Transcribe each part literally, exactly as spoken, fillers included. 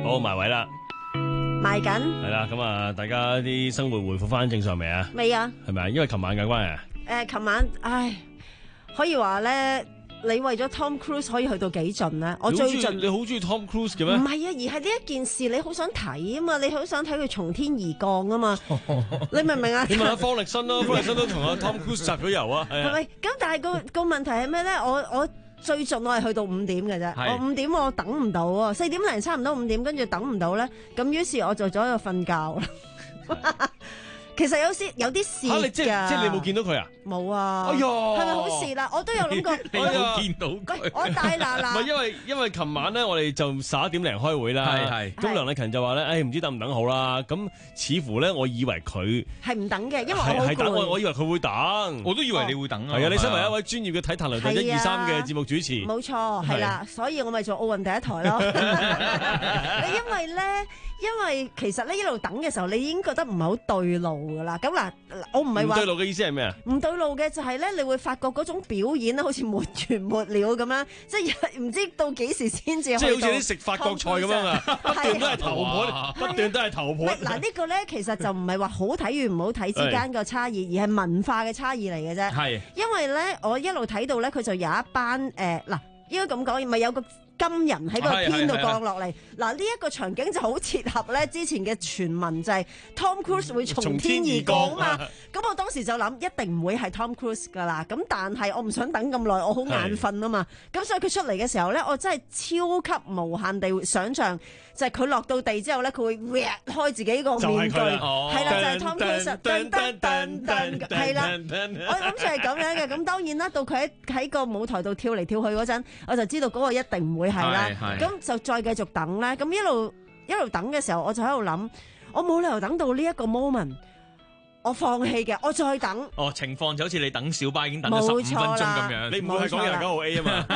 好埋位啦， 賣緊係啦，咁啊，大家啲生活回復翻正常未啊？ 未啊？ 係咪啊？因為琴晚嘅關係啊？ 誒，琴晚唉，可以話咧，你為咗 Tom Cruise 可以去到幾盡咧？我最盡， 你好中意 Tom Cruise 嘅咩？ 唔係啊，而係呢一件事你好想睇啊嘛，你好想睇佢從天而降啊嘛，你明唔明啊？ 你問下方力申咯，方力申都同阿 Tom Cruise 摘咗油啊，係咪？咁但係個個問題係咩咧？我我最盡我係去到五點嘅啫，我五點我等唔到啊，四點零差唔多五點，跟住等唔到咧，咁於是我就走喺度瞓覺啦。其實有啲有啲事㗎， 即係即係你冇見到佢啊？ 冇啊！ 哎呀， 係咪好事啦？我都有諗過， 你冇見到佢。 我大嗱嗱。 唔係因為因為琴晚咧，我哋就十一點零開會啦。 係係。 咁梁麗勤就話咧，誒唔知等唔等好啦。咁似乎咧，我以為佢係唔等嘅，因為我好攰。 係等我，我以為佢會等。 我都以為你會等啊。 係啊，你身為一位專業嘅體壇雷隊一二三嘅節目主持。 冇錯，係啦，所以我咪做奧運第一台咯。因為咧，因為其實咧一路等嘅時候，你已經覺得唔係好對路噶啦。咁嗱。我唔係話唔對路嘅意思係咩啊？ 唔對路嘅就係咧，你會發覺嗰種表演咧，好似沒完沒了咁樣，即係唔知到幾時先至。 即係好似啲食法國菜咁樣啊，不斷都係頭盤，不斷都係頭盤。 嗱呢個咧其實就唔係話好睇與唔好睇之間個差異，而係文化嘅差異嚟嘅啫。係，因為咧我一路睇到咧，佢就有一班誒嗱，應該咁講，咪有個金人喺個天度降落嚟，嗱呢一個場景就好切合咧之前嘅傳聞，就係 Tom Cruise 會從天而降啊嘛。咁我當時就諗一定唔會係 Tom Cruise 噶啦。咁但係我唔想等咁耐，我好眼瞓啊嘛。咁所以佢出嚟嘅時候咧，我真係超級無限地想像，就係佢落到地之後咧，佢會搣開自己個面具，係啦，就係 Tom Cruise，噔噔噔噔，係啦，我諗住係咁樣嘅。咁當然啦，到佢喺喺個舞台度跳嚟跳去嗰陣，我就知道嗰個一定唔會係啦。咁就再繼續等咧。咁一路一路等嘅時候，我就喺度諗，我冇理由等到呢一個 moment，我放棄嘅，我再等。 哦，情況就好似你等小巴已經等咗十五分鐘咁樣， 你唔會係講廿九號 A 啊嘛？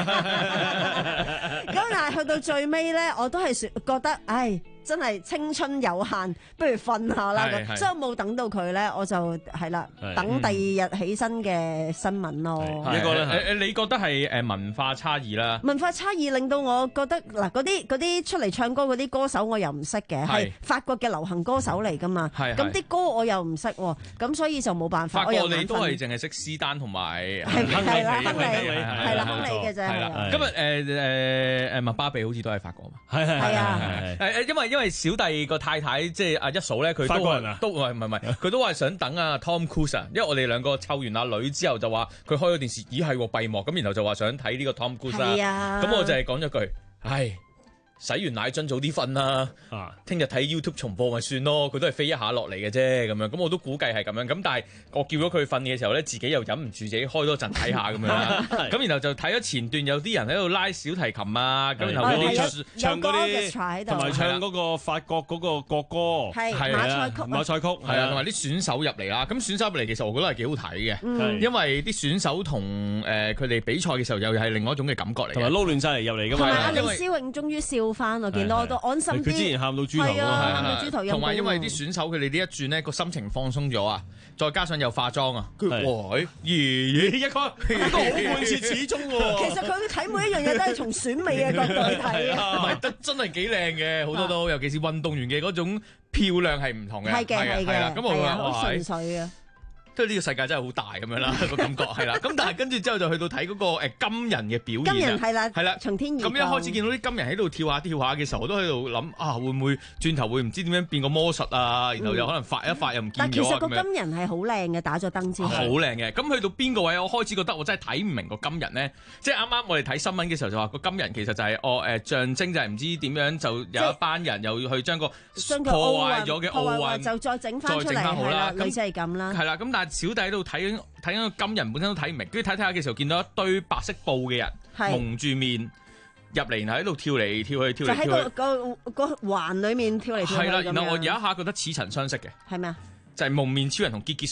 咁但係去到最尾咧，我都係覺得，唉。真係青春有限，不如瞓下啦咁，所以我冇等到佢咧，我就係啦，等第二日起身嘅新聞咯。 呢個咧，誒誒，你覺得係誒文化差異啦？ 文化差異令到我覺得嗱，嗰啲嗰啲出嚟唱歌嗰啲歌手我又唔識嘅，係法國嘅流行歌手嚟噶嘛，咁啲歌我又唔識，咁所以就冇辦法。 法國你都係淨係識施丹同埋亨利，係啦，亨利，係啦，亨利嘅啫。係啦， 今日誒誒誒麥巴比好似都係法國嘛？ 係係係啊， 誒誒，因為。因為小弟個太太即係阿一嫂咧，佢都都唔係唔係，佢都話想等阿 Tom Cruise 啊，因為我哋兩個湊完阿女之後就話佢開咗電視，咦係喎閉幕，咁然後就話想睇呢個 Tom Cruise 啊，咁我就係講咗句，唉。洗完奶樽早啲瞓啦，聽日睇 YouTube 重播咪算咯，佢都係飛一下落嚟嘅啫，咁樣，咁我都估計係咁樣，咁但係我叫咗佢瞓嘅時候咧，自己又忍唔住自己開多陣睇下咁樣，咁然後就睇咗前段有啲人喺度拉小提琴啊，咁然後嗰啲唱嗰啲，同埋唱嗰個法國嗰個國歌， 係馬賽曲， 馬賽曲， 係啊，同埋啲選手入嚟啦，咁選手入嚟其實我覺得係幾好睇嘅，因為啲選手同誒佢哋比賽嘅時候又係另外一種嘅感覺嚟， 同埋撈亂晒嚟入嚟㗎嘛， 同埋阿李思穎終於笑翻，我見到我都安心啲。 佢之前喊到豬頭啊，喊到豬頭。 同埋因為啲選手佢哋呢一轉咧個心情放鬆咗啊，再加上又化妝啊，佢哇，爺爺一個都好貫徹始終喎。 其實佢睇每一樣嘢都係從選美嘅角度去睇啊。 唔係得真係幾靚嘅，好多都，尤其是運動員嘅嗰種漂亮係唔同嘅。 係嘅係嘅， 咁我話好純粹啊。 即係呢個世界真係好大咁樣啦，個感覺係啦。咁但係跟住之後就去到睇嗰個誒金人嘅表演。金人係啦， 係啦， 從天而降。 咁一開始見到啲金人喺度跳下跳下嘅時候，我都喺度諗啊，會唔會轉頭會唔知點樣變個魔術啊？然後又可能發一發又唔見咗。 但其實個金人係好靚嘅，打咗燈之後。 好靚嘅。咁去到邊個位，我開始覺得我真係睇唔明個金人咧。即係啱啱我哋睇新聞嘅時候就話個金人其實就係哦誒象徵就係唔知點樣就有一班人又要去將個破壞咗嘅奧運就再整翻出嚟係啦，類似係咁啦。 係啦，咁但係小弟喺度睇。睇緊個金人本身都睇唔明，跟住睇睇下嘅時候見到一堆白色布嘅人蒙住面入嚟，然後喺度跳嚟跳去跳嚟跳去， 就喺個個個環裏面跳嚟跳去。 係啦，然後我有一下覺得似曾相識嘅， 係咩啊？ 就係蒙面超人同傑傑獸。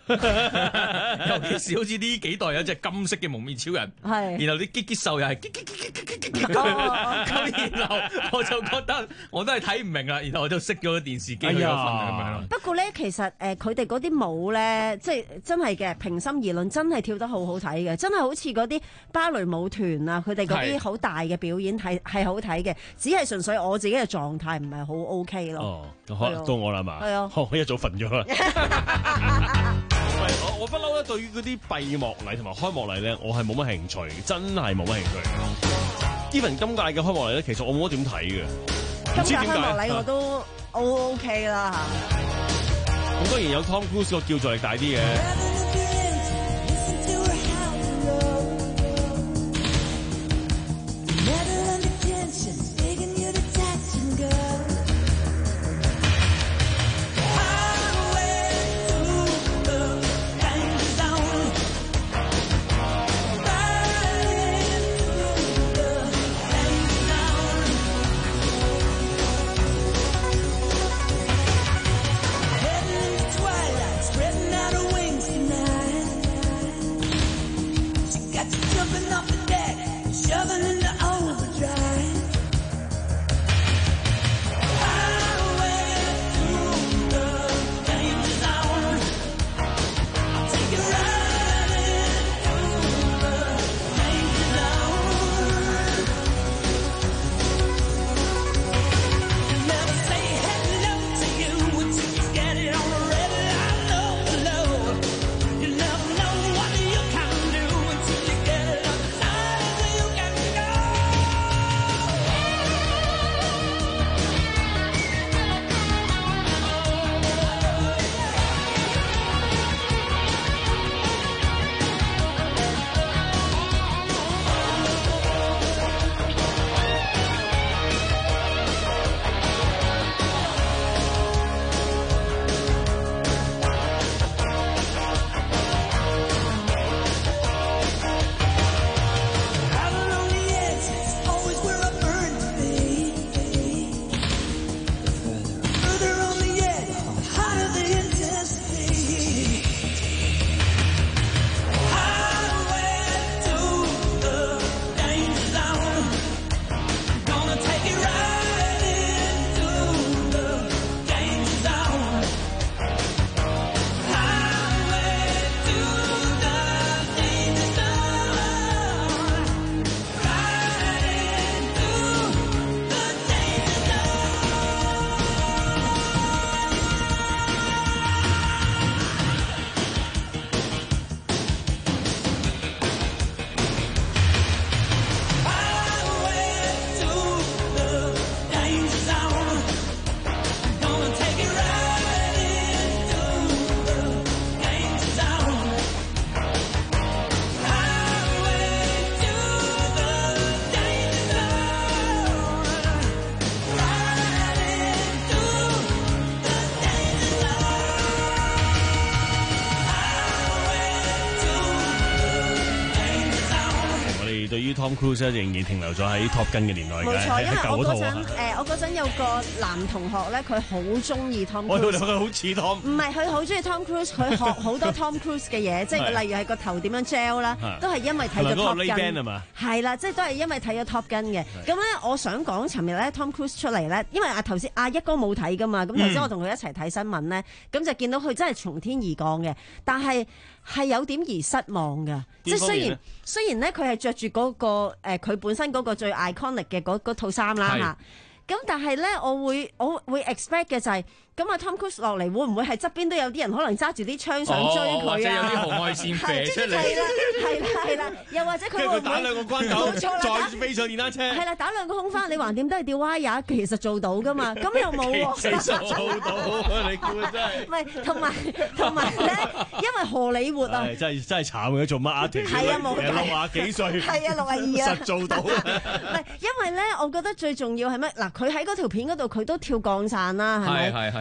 尤其是好似呢幾代有隻金色嘅蒙面超人， 係， 然後啲激激獸又係激激激激激激激咁，然後我就覺得我都係睇唔明啦，然後我就熄咗個電視機去咗瞓咁樣。 不過咧，其實誒佢哋嗰啲舞咧，即係真係嘅，平心而論，真係跳得好好睇嘅，真係好似嗰啲芭蕾舞團啊，佢哋嗰啲好大嘅表演係係好睇嘅，只係純粹我自己嘅狀態唔係好 OK 咯。 哦，到我啦嘛， 係啊， 我一早瞓咗啦。我我不嬲咧，對於嗰啲閉幕禮同埋開幕禮咧，我係冇乜興趣，真係冇乜興趣。even 今屆嘅開幕禮咧，其實我冇乜點睇嘅。 今屆開幕禮我都 O OK 啦嚇。 咁當然有 Tom Cruise 個叫座力大啲嘅。對於 Tom Cruise 仍然停留咗喺 Top Gun 嘅年代嘅， 冇錯，因為我嗰陣誒， 我嗰陣有個男同學咧，佢好中意 Tom Cruise。 我覺得佢好似 Tom。唔係，佢好中意 Tom Cruise，佢學好多 Tom Cruise 嘅嘢，即係例如係個頭點樣 gel 啦，都係因為睇咗 Top Gun。係啦，即係都係因為睇咗 Top Gun 嘅。咁咧，我想講，尋日咧 Tom Cruise 出嚟咧，因為阿頭先阿一哥冇睇噶嘛，咁頭先我同佢一齊睇新聞咧，咁就見到佢真係從天而降嘅，但係係有點而失望㗎。即係雖然雖然咧，佢係着住嗰個誒佢本身嗰個最 iconic 嘅嗰嗰套衫啦嚇，咁但係咧，我會我會 expect 嘅就係、是。咁啊，Tom Cruise 落嚟會唔會係側邊都有啲人可能揸住啲槍想追佢啊？ 或者有啲紅外線射出嚟。 係啦，係啦，係啦，又或者佢會唔會打兩個關頭，再飛上電單車？ 係啦，打兩個空翻，你橫掂都係吊歪呀，其實做到噶嘛？咁又冇喎。 其實做到，你估真係。 唔係，同埋同埋咧，因為荷里活啊， 真係真係慘嘅，做乜阿團？ 係啊，冇計。 六廿幾歲。 係啊，六廿二啊。 實做到。 唔係，因為咧，我覺得最重要係乜？嗱，佢喺嗰條片嗰度，佢都跳降傘啦，係咪？ 係係係。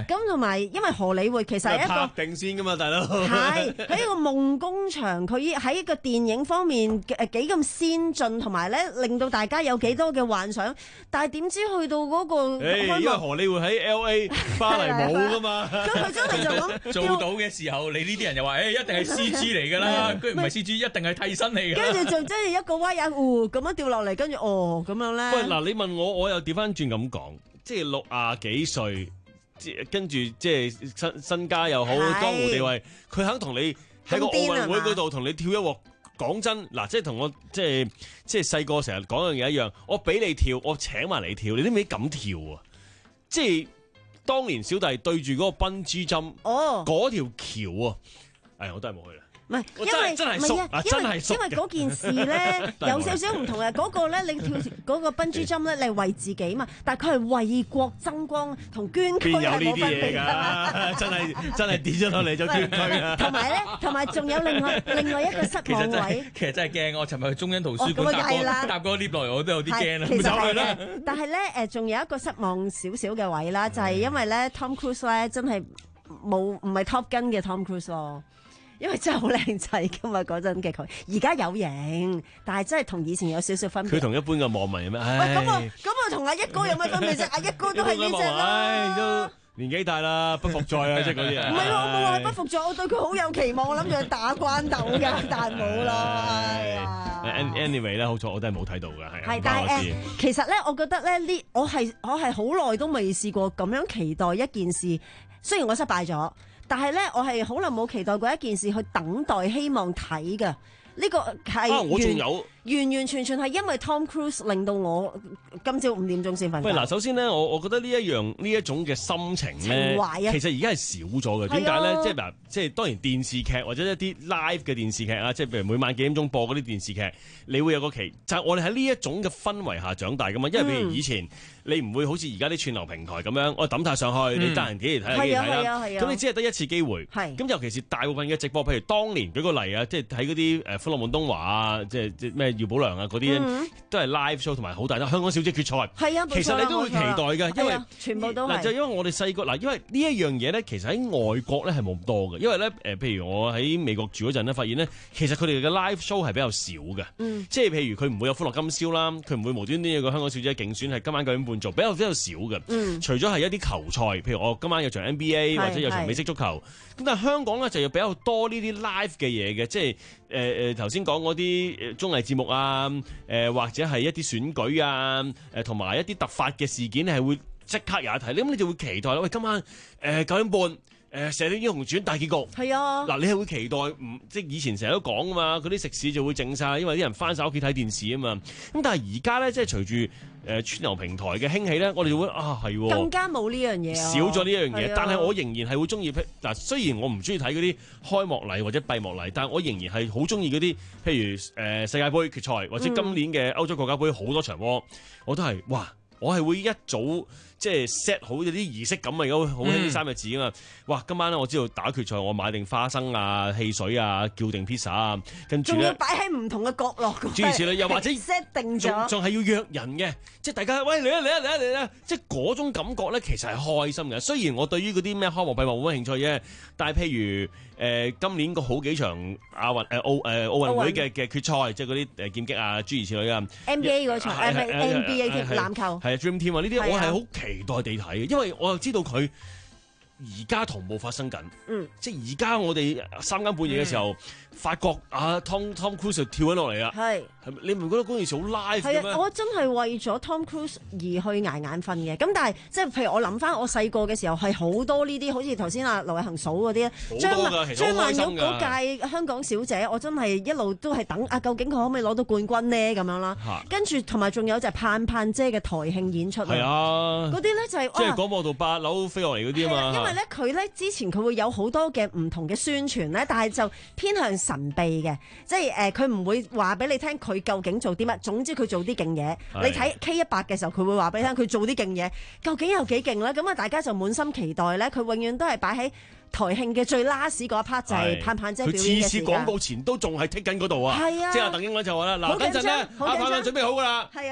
咁同埋因為荷里活其實係一個拍定先㗎嘛，大佬。 係喺一個夢工場，佢喺一個電影方面誒幾咁先進，同埋咧令到大家有幾多嘅幻想。但係點知去到嗰個開幕， 因為荷里活喺 L A 巴黎冇㗎嘛。 咁佢真係就咁做到嘅時候，你呢啲人又話誒一定係 C G 嚟㗎啦，居然唔係 C G，一定係替身嚟㗎。 跟住就真係一個威亞湖咁樣掉落嚟，跟住哦咁樣咧。 喂，嗱，你問我，我又調翻轉咁講，即係六廿幾歲，跟住即係身身家又好，江湖地位，佢肯同你喺個奧運會嗰度同你跳一鑊。講真，嗱，即係同我即係即係細個成日講樣嘢一樣，我俾你跳，我請埋你跳，你都未敢跳啊！即係當年小弟對住嗰個笨豬針，哦，嗰條橋啊，哎，我都係冇去啦。 唔係，因為真係熟啊，真係熟。 因為嗰件事咧有少少唔同嘅，嗰個咧你跳嗰個笨豬針咧，你係為自己嘛，但係佢係為國爭光同捐軀係冇分別㗎。真係真係跌咗落嚟就捐軀啊！同埋咧，同埋仲有另外另外一個失望位。 其實真係驚，我尋日去中央圖書館搭嗰搭嗰個 lift 落嚟，我都有啲驚啦。 其實係啦，但係咧誒，仲有一個失望少少嘅位啦，就係因為咧 Tom Cruise 咧真係冇唔係 Top Gun 嘅 Tom Cruise 咯。因為真係好靚仔噶嘛，嗰陣嘅佢，而家有型，但係真係同以前有少少分別。 佢同一般嘅網民有咩？喂， 咁我咁我同阿一哥有咩分別啫？阿一哥都係呢隻啦， 都年紀大啦，不復在啊，即係嗰啲啊。 唔係，我冇話不復在，我對佢好有期望，我諗住去打關鬥㗎，但係冇啦。 Anyway 咧，好彩我都係冇睇到㗎，係。 係，但係誒，其實咧，我覺得咧，呢我係我係好耐都未試過咁樣期待一件事，雖然我失敗咗。但係咧，我係好耐冇期待過一件事去等待希望睇嘅，呢個係啊，我仲有完完全全係因為 Tom Cruise 令到我今朝五點鐘先瞓覺。 喂，嗱，首先咧，我我覺得呢一樣呢一種嘅心情咧，情懷啊，其實而家係少咗嘅。點解咧？即係嗱，即係當然電視劇或者一啲 live 嘅電視劇啊，即係譬如每晚幾點鐘播嗰啲電視劇，你會有個期，就係我哋喺呢一種嘅氛圍下長大噶嘛。因為譬如以前。嗯你唔會好似而家啲串流平台咁樣，我抌晒上去，嗯、你得閒幾時睇下幾時睇啦。咁你只係得一次機會。咁尤其是大部分嘅直播，譬如當年舉個例啊，即係睇嗰啲誒歡樂滿東華啊，即係即係咩姚寶良啊嗰啲，嗯、都係 live show 同埋好大啦。香港小姐決賽，係啊，其實你都會期待㗎，因為全部都嗱就因為我哋細個嗱，因為呢一樣嘢咧，其實喺外國咧係冇咁多嘅，因為咧誒，譬如我喺美國住嗰陣咧，發現咧其實佢哋嘅 live show 係比較少嘅，嗯、即係譬如佢唔會有歡樂今宵啦，佢唔會無端端有個香港小姐競選係今晚九點半做，比較比較少。嗯、除咗係一啲球賽，譬如我今晚有場 N B A 或者有場美式足球，咁但係香港咧就要比較多呢啲 live 嘅嘢嘅，即係誒誒頭先講嗰啲綜藝節目啊，誒、呃、或者係一啲選舉啊，誒同埋一啲突發嘅事件係會即刻有一睇，咁你就會期待啦。喂，今晚誒九點半誒《射雕英雄傳》大結局，係啊，嗱你係會期待唔即係以前成日都講噶嘛，嗰啲食肆就會靜晒，因為啲人翻晒屋企睇電視啊嘛。咁但係而家咧即係隨住誒串流平台嘅興起咧，我哋就會啊係更加冇呢樣嘢，少咗呢樣嘢。但係我仍然係會中意嗱，雖然我唔中意睇嗰啲開幕禮或者閉幕禮，但係我仍然係好中意嗰啲，譬如誒、呃、世界盃決賽或者今年嘅歐洲國家盃好多場波，我都係哇！我係會一早即係 set 好啲儀式感啊，有好興呢三個字啊嘛！哇，今晚咧我知道打決賽，我買定花生啊、汽水啊、叫定 pizza 啊，跟住咧仲要擺喺唔同嘅角落。諸如此類，又或者 set 定咗，仲係要約人嘅，即係大家喂嚟啊嚟啊嚟啊嚟啊！即係嗰種感覺咧，其實係開心嘅。雖然我對於嗰啲咩開幕閉幕冇乜興趣啫，但係譬如誒、呃、今年個好幾場亞運誒奧誒奧運會嘅嘅決賽，即係嗰啲誒劍擊啊諸如此類啊 ，N B A 嗰場誒 N B A 添籃球，係啊 Dream Team 啊呢啲我係好期待地睇嘅，因為我又知道佢而家同步發生緊，嗯，即係而家我哋三更半夜嘅時候，嗯、發覺啊 Tom Tom Cruise 跳緊落嚟啦，係係咪你唔覺得嗰件事好 live 嘅咩？係啊，我真係為咗 Tom Cruise 而去捱眼瞓嘅。咁但係即係譬如我諗翻我細個嘅時候係好多呢啲，好似頭先阿劉偉恒數嗰啲，張曼張曼玉嗰屆香港小姐，我真係一路都係等啊，究竟佢可唔可以攞到冠軍呢？咁樣啦，啊、跟住同埋仲有就係盼盼姐嘅台慶演出，係啊，嗰啲咧就係、是、即係廣播道八樓飛落嚟嗰啲啊嘛。因為咧佢咧之前佢會有好多嘅唔同嘅宣傳咧，但係就偏向神秘嘅，即係誒佢唔會話俾你聽佢究竟做啲乜，總之佢做啲勁嘢。你睇 K 一百嘅時候，佢會話俾你聽佢做啲勁嘢，究竟有幾勁咧？咁啊，大家就滿心期待咧。佢永遠都係擺喺台慶嘅最 last 嗰一 part 就係盼盼姐表演嘅時間。佢次次廣告前都仲係剔緊嗰度啊！係啊，即係鄧英偉就話啦，嗱，等陣咧，阿盼盼準備好㗎啦。係啊。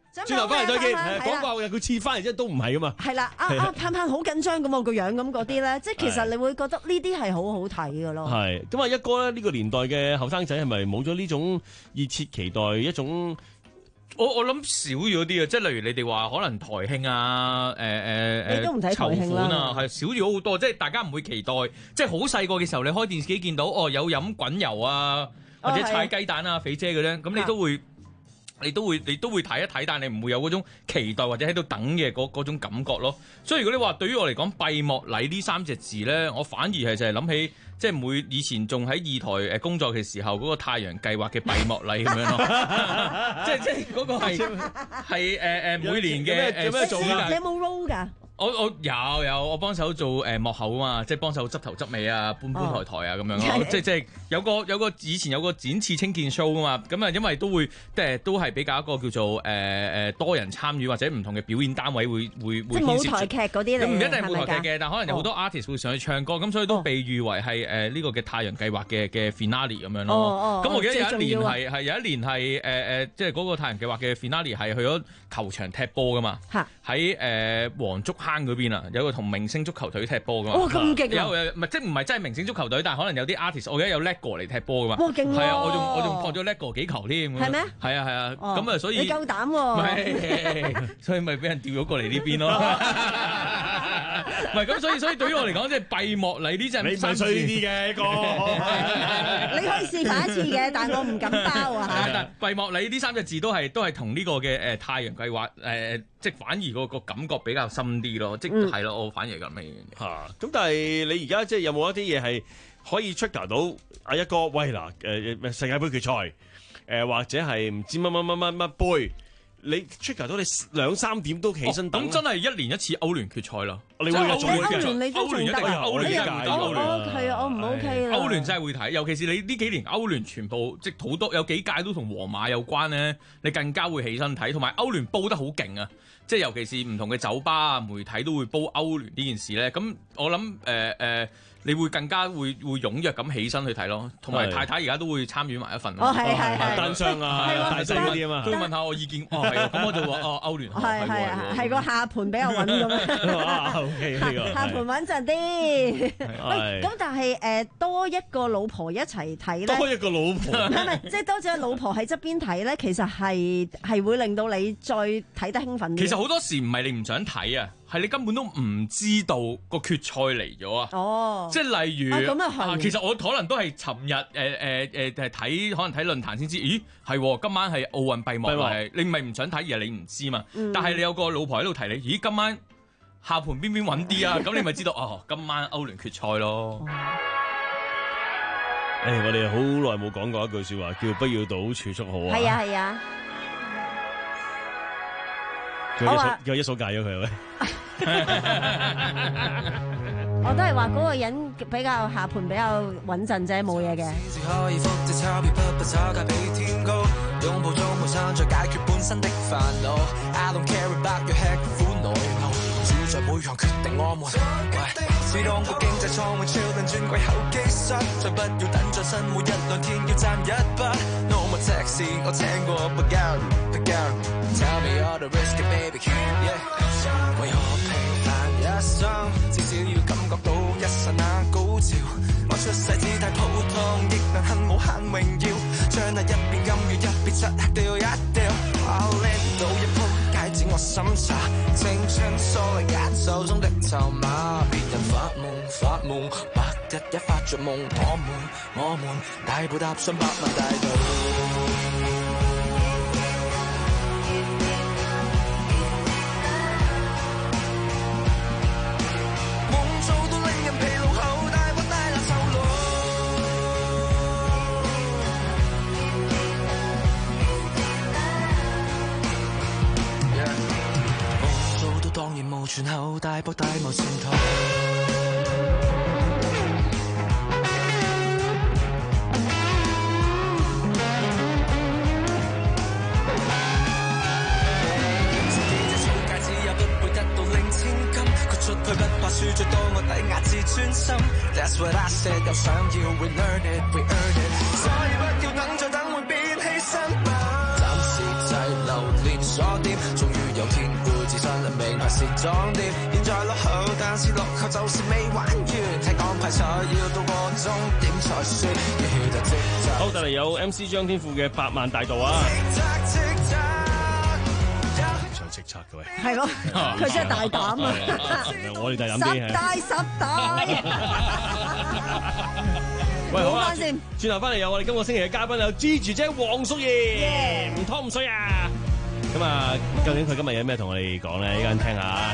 轉頭翻嚟再見。廣告又佢切翻嚟之後都唔係噶嘛。 係啦，啊啊盼盼好緊張咁啊個樣咁嗰啲咧，即係其實你會覺得呢啲係好好睇噶咯。 係咁啊，一哥咧呢個年代嘅後生仔係咪冇咗呢種熱切期待一種？ 我我諗少咗啲啊，即係例如你哋話可能台慶啊，誒誒誒， 你都唔睇台慶啦， 啊，係少咗好多，即係大家唔會期待，即係好細個嘅時候，你開電視機見到哦有飲滾油啊，或者踩雞蛋啊，肥姐嘅咧，咁你都會。你都會你都會睇一睇，但係你唔會有嗰種期待或者喺度等嘅嗰嗰種感覺咯。所以如果你話對於我嚟講閉幕禮呢三隻字咧，我反而係就係諗起即係每以前仲喺二台誒工作嘅時候嗰個太陽計劃嘅閉幕禮咁樣咯。即係即係嗰個係係誒誒每年嘅誒做㗎。 你有冇 role 㗎？ 我我有有我幫手做誒幕後啊嘛，即係幫手執頭執尾啊，搬搬抬抬啊咁樣咯，即係即係有個有個以前有個展翅青見 show 啊嘛，咁啊因為都會即係都係比較一個叫做誒誒多人參與或者唔同嘅表演單位會會會牽涉。 即係舞台劇嗰啲嚟， 唔一定係舞台劇嘅，但可能有好多 artist 會上去唱歌，咁所以都被譽為係誒呢個嘅太陽計劃嘅嘅 finale 咁樣咯。咁我記得有一年係係有一年係誒誒，即係嗰個太陽計劃嘅 finale 係去咗球場踢波噶嘛，喺誒黃竹坑嗰邊啊，有個同明星足球隊踢波噶嘛。 哇，咁勁啊！ 有唔係即係唔係真係明星足球隊，但係可能有啲 artist， 我記得有 Lego 嚟踢波噶嘛。 哇，勁喎！ 係啊，我仲我仲撲咗 Lego 幾球添。 係咩？ 係啊係啊，咁啊所以你夠膽喎！ 所以咪俾人調咗過嚟呢邊咯。唔係咁，所以所以對於我嚟講，即係閉幕禮呢隻， 你唔係衰啲嘅一個。 你可以試下一次嘅，但係我唔敢包啊嚇。 但閉幕禮呢三隻字都係都係同呢個嘅誒太陽計劃誒、呃，即係反而個個感覺比較深啲咯，即係咯、嗯，我反而係咁嘅嘢。嚇，咁但係你而家即係有冇一啲嘢係可以 trigger 到阿一哥？喂嗱誒世界盃決賽誒、呃，或者係唔知乜乜乜乜乜杯？你 trigger 到你兩三點都起身等，咁、哦、真係一年一次歐聯決賽啦！你會有做歐聯，你都仲得啊？ 歐聯界歐聯係啊，我唔 OK 啦。 歐聯真係會睇，尤其是你呢幾年歐聯全部即係好多有幾屆都同皇馬有關咧，你更加會起身睇。同埋歐聯煲得好勁啊！即係尤其是唔同嘅酒吧啊、媒體都會煲歐聯呢件事咧。咁我諗誒誒。呃呃你會更加會會踴躍咁起身去睇咯，同埋太太而家都會參與埋一份。 哦，係係係單雙啊，大細嗰啲啊嘛。 都問下我意見。哦，係咁我就話哦，歐聯係係係個下盤比較穩咁樣。 O K 呢個下盤穩陣啲。喂，咁但係誒多一個老婆一齊睇咧， 多一個老婆。 唔係唔係，即係多咗老婆喺側邊睇咧，其實係係會令到你再睇得興奮啲。 其實好多時唔係你唔想睇啊。係你根本都唔知道個決賽嚟咗啊！哦，即係例如， 咁啊係。 其實我可能都係尋日誒誒誒係睇，可能睇論壇先知。咦，係今晚係奧運閉幕禮，你唔係唔想睇，而係你唔知嘛。嗯、但係你有個老婆喺度提你，咦，今晚下盤邊邊穩啲啊？咁你咪知道哦，今晚歐聯決賽咯。誒、 哎，我哋好耐冇講過一句説話，叫不要賭儲蓄好啊。 係啊係啊。 叫一數叫一數戒咗佢喂。 我都係話嗰個人比較下盤比較穩陣啫，冇嘢嘅。 至少要感覺到一剎那高潮，我出世只太普通，亦能恨無限榮耀，將那一片金與一片漆黑掉一掉，我拎到一鋪戒指我審查，青春疏離眼手中的籌碼，別人發夢發夢，白日一發着夢，我們我們大步踏上百萬大道。當然無存後，大博大霧前途。自己這草芥只有不會得到零千金，豁出去不怕輸，最多我抵押自尊心。That's what I said，又想要 we learn it，we earn it， 所以不要等再等會變犧牲吧。暫時滯留連鎖店。 來是裝碟，現在落後，但是落後就是未玩完。睇講派賽要到個終點才算，要曉得即責。 好，帶嚟有 M C 張天賦嘅《百萬大道》啊！上叱咤嘅喂， 係咯，佢真係大膽啊！ 我哋大膽啲十大十大。 喂，好啦， 先轉頭翻嚟有我哋今個星期嘅嘉賓有 G 姐姐黃淑儀，唔拖唔衰啊！咁啊，究竟佢今日有咩同我哋講咧？依家聽下。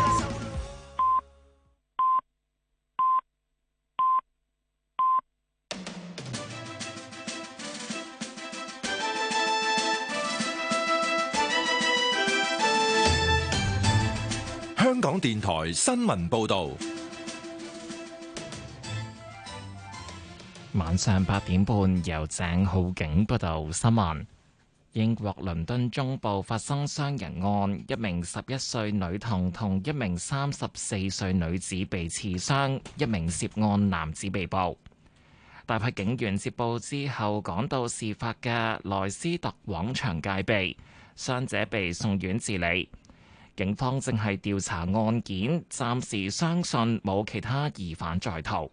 香港電台新聞報道。 晚上八點半，由鄭浩景報道新聞。英國倫敦中部發生傷人案，一名十一歲女童同一名三十四歲女子被刺傷，一名涉案男子被捕。大批警員接報之後趕到事發嘅萊斯特廣場戒備，傷者被送院治理。警方正係調查案件，暫時相信冇其他疑犯在逃。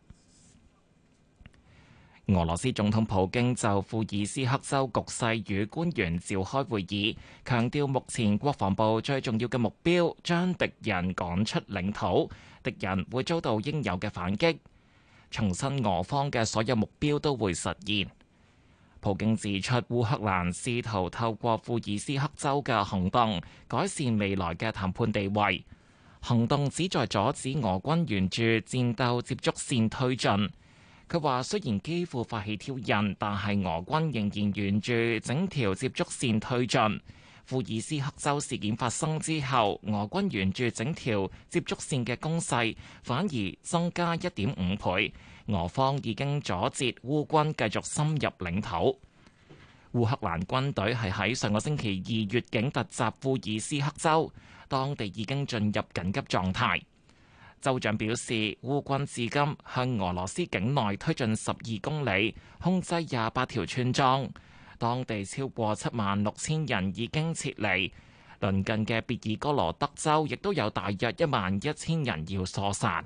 俄羅斯總統普京就庫爾斯克州局勢與官員召開會議，強調目前國防部最重要嘅目標將敵人趕出領土，敵人會遭到應有嘅反擊，重申俄方嘅所有目標都會實現。普京指出，烏克蘭試圖透過庫爾斯克州嘅行動改善未來嘅談判地位，行動旨在阻止俄軍沿住戰鬥接觸線推進。佢話：雖然基輔發起挑釁，但係俄軍仍然沿住整條接觸線推進。庫爾斯克州事件發生之後，俄軍沿住整條接觸線嘅攻勢反而增加一點五倍。俄方已經阻截烏軍繼續深入領土。烏克蘭軍隊係喺上個星期二越境突襲庫爾斯克州，當地已經進入緊急狀態。州長表示，烏軍至今向俄羅斯境內推進十二公里，控制廿八條村莊，當地超過七萬六千人已經撤離。鄰近嘅別爾哥羅德州亦都有大約一萬一千人要疏散。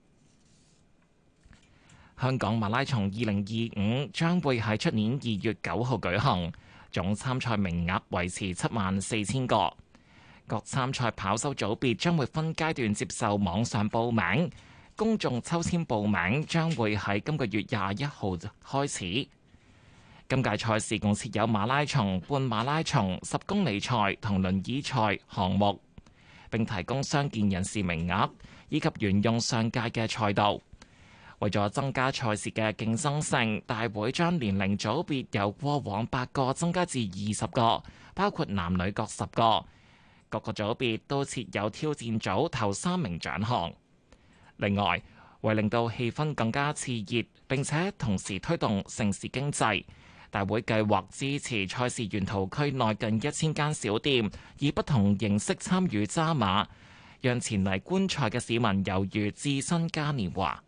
香港馬拉松二零二五將會喺出年二月九號舉行，總參賽名額維持七萬四千個。各參賽跑手組別將會分階段接受網上報名，公眾抽籤報名將會喺今個月廿一號開始。今屆賽事共設有馬拉松、半馬拉松、十公里賽同輪椅賽項目，並提供傷健人士名額，以及沿用上屆嘅賽道。為咗增加賽事嘅競爭性，大會將年齡組別由過往八個增加至二十個，包括男女各十個。各個組別都設有挑戰組頭三名獎項。另外，為令到氣氛更加熾熱，並且同時推動城市經濟，大會計劃支持賽事沿途區內近一千間小店，以不同形式參與渣馬，讓前嚟觀賽嘅市民猶如置身嘉年華。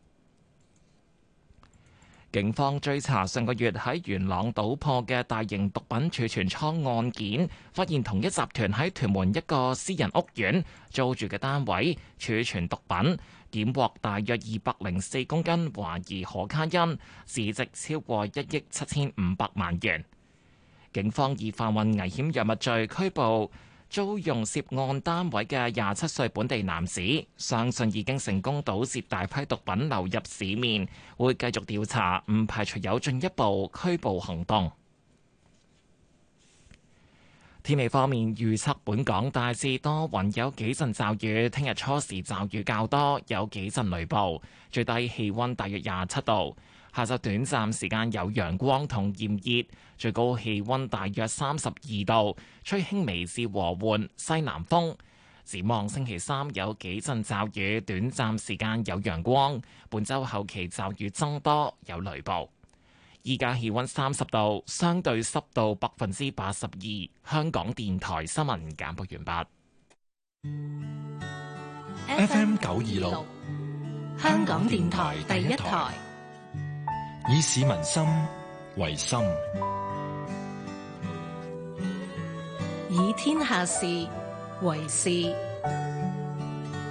警方追查上個月喺元朗搗破嘅大型毒品儲存倉案件，發現同一集團喺屯門一個私人屋苑租住嘅單位儲存毒品，檢獲大約二百零四公斤懷疑可卡因，市值超過一億七千五百萬元。警方以販運危險藥物罪拘捕租用涉案單位嘅廿七歲本地男子，相信已經成功堵截大批毒品流入市面，會繼續調查，唔排除有進一步拘捕行動。天氣方面，預測本港大致多雲，有幾陣驟雨，聽日初時驟雨較多，有幾陣雷暴，最低氣溫大約廿七度。下晝短暫時間有陽光同炎熱，最高氣溫大約三十二度，吹輕微至和緩西南風。展望星期三有幾陣驟雨，短暫時間有陽光。本週後期驟雨增多，有雷暴。依家氣溫三十度，相對濕度百分之八十二。香港電台新聞簡報完畢。F M 九二六， 香港電台第一台。 以市民心為心， 以天下事為事。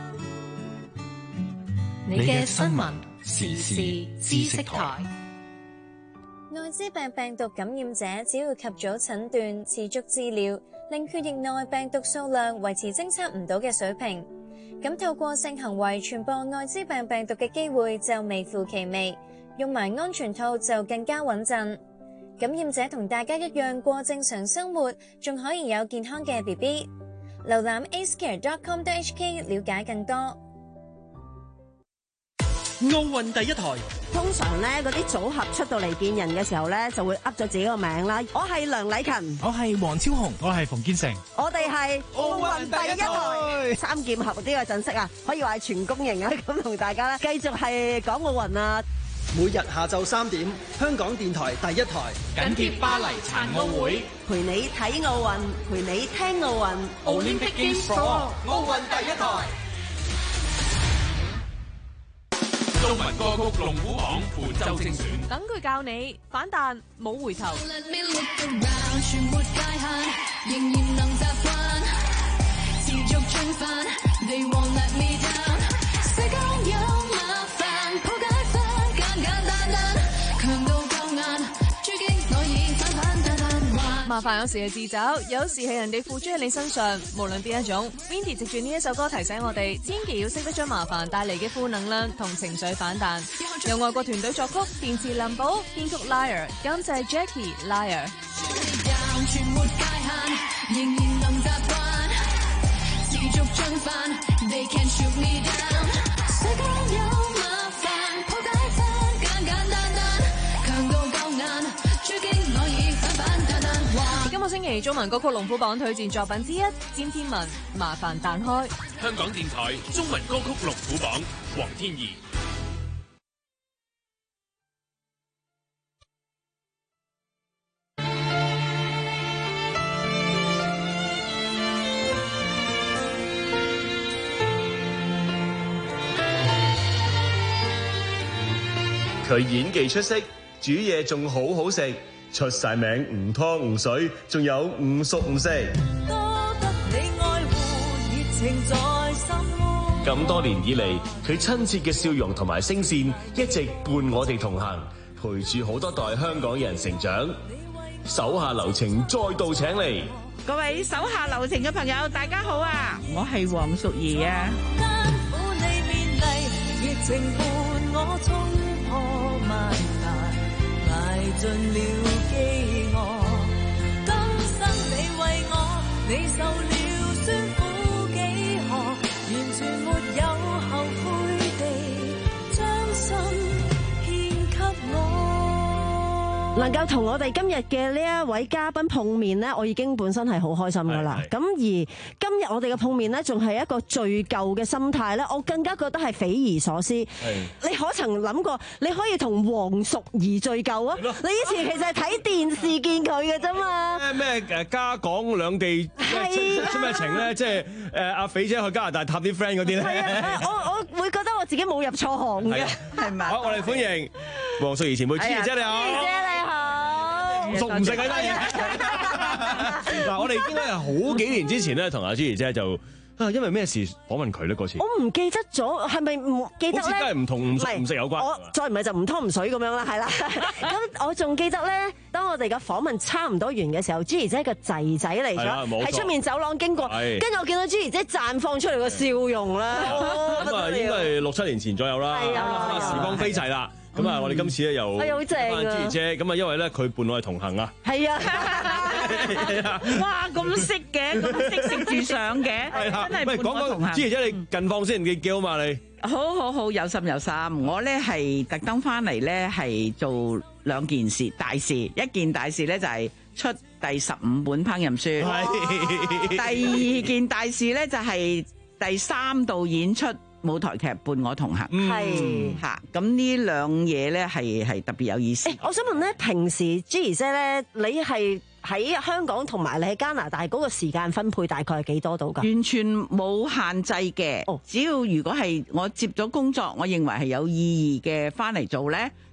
你嘅新聞時事知識台。 艾滋病病毒感染者只要及早診斷、持續治療，令血液內病毒數量維持偵測唔到嘅水平，咁透過性行為傳播艾滋病病毒嘅機會就微乎其微，用埋安全套就更加穩陣。感染者同大家一樣過正常生活，仲可以有健康嘅 B B。瀏覽 a c e care dot com dot h k 了解更多。 奧運第一台， 通常咧嗰啲組合出到嚟見人嘅時候咧，就會噏咗自己個名啦。我係梁禮勤， 我係黃超雄，我係馮堅成， 我哋係奧運第一台。三劍俠呢個陣式啊，可以話係全公營啊，咁同大家咧繼續係講奧運啊。 每日下晝三點，香港電台第一台緊貼巴黎殘奧會， 陪你睇奧運，陪你聽奧運。 Olympic Games for All，奧運第一台。中文歌曲龍虎榜本周精選， 等佢教你反彈冇回頭。麻煩有時係自找，有時係人哋付諸喺你身上，無論邊一種 Windy 藉住呢一首歌提醒我哋，千祈要識得將麻煩帶嚟嘅負能量同情緒反彈。由外國團隊作曲，填詞林寶，編曲 Liar， 監製 Jackie Liar。今個星期中文歌曲龍虎榜推薦作品之一，詹天文《麻煩彈開》。 香港電台中文歌曲龍虎榜，黃天怡。 佢演技出色，煮嘢仲好好食。出晒名唔湯唔水，仲有唔熟唔食。 多得你愛護，熱情在心窩。 咁多年以嚟，佢親切嘅笑容同埋聲線一直伴我哋同行，陪住好多代香港人成長。手下留情再度請嚟， 各位手下留情嘅朋友，大家好啊！我係黃淑儀啊。 擔負你勉勵，熱情伴我衝破萬難，捱盡了飢餓。今生你為我，你受了酸苦幾何，完全沒有後悔地將心獻給我。 能夠同我哋今日嘅呢一位嘉賓碰面呢，我已經本身係好開心噶啦。咁而今日我哋嘅碰面呢，仲係一個敘舊嘅心態呢，我更加覺得係匪夷所思。你可曾諗過你可以同黃淑儀敘舊啊？你以前其實係睇電視見佢嘅啫嘛。 咩咩誒加港兩地出出咩情咧？即係誒阿肥姐去加拿大探啲 friend 嗰啲咧。 我我會覺得我自己冇入錯行嘅，係咪？ 好，我哋歡迎黃淑儀前輩，朱儀姐你好。 朱儀姐你好。 唔熟唔食啊！嗱，我哋應該係好幾年之前咧，同阿朱儀姐就啊，因為咩事訪問佢咧嗰次？ 我唔記得咗，係咪唔記得咧？ 好似都係唔同唔熟唔食有關。 我再唔係就唔湯唔水咁樣啦，係啦。咁我仲記得咧，當我哋嘅訪問差唔多完嘅時候，朱儀姐個仔仔嚟咗，喺出面走廊經過，跟住我見到朱儀姐綻放出嚟個笑容啦。 咁啊，應該係六七年前左右啦。係啊，時光飛齊啦。咁啊，我哋今次咧又係好正啊！ 朱儀姐，咁啊，因為咧佢伴我哋同行啊。 係啊！ 哇，咁識嘅，咁識食住相嘅，真係伴我同行。 朱儀姐，你近況先，你幾好嘛？你好好好，有心有心。我咧係特登翻嚟咧係做兩件事大事，一件大事咧就係出第十五本烹飪書。係。第二件大事咧就係第三度演出舞台劇伴我同行，係嚇，咁呢兩嘢咧係係特別有意思。 我想問咧，平時朱儀姐咧，你係喺香港同埋你喺加拿大嗰個時間分配大概係幾多度㗎？ 完全冇限制嘅，哦、只要如果係我接咗工作，我認為係有意義嘅翻嚟做咧，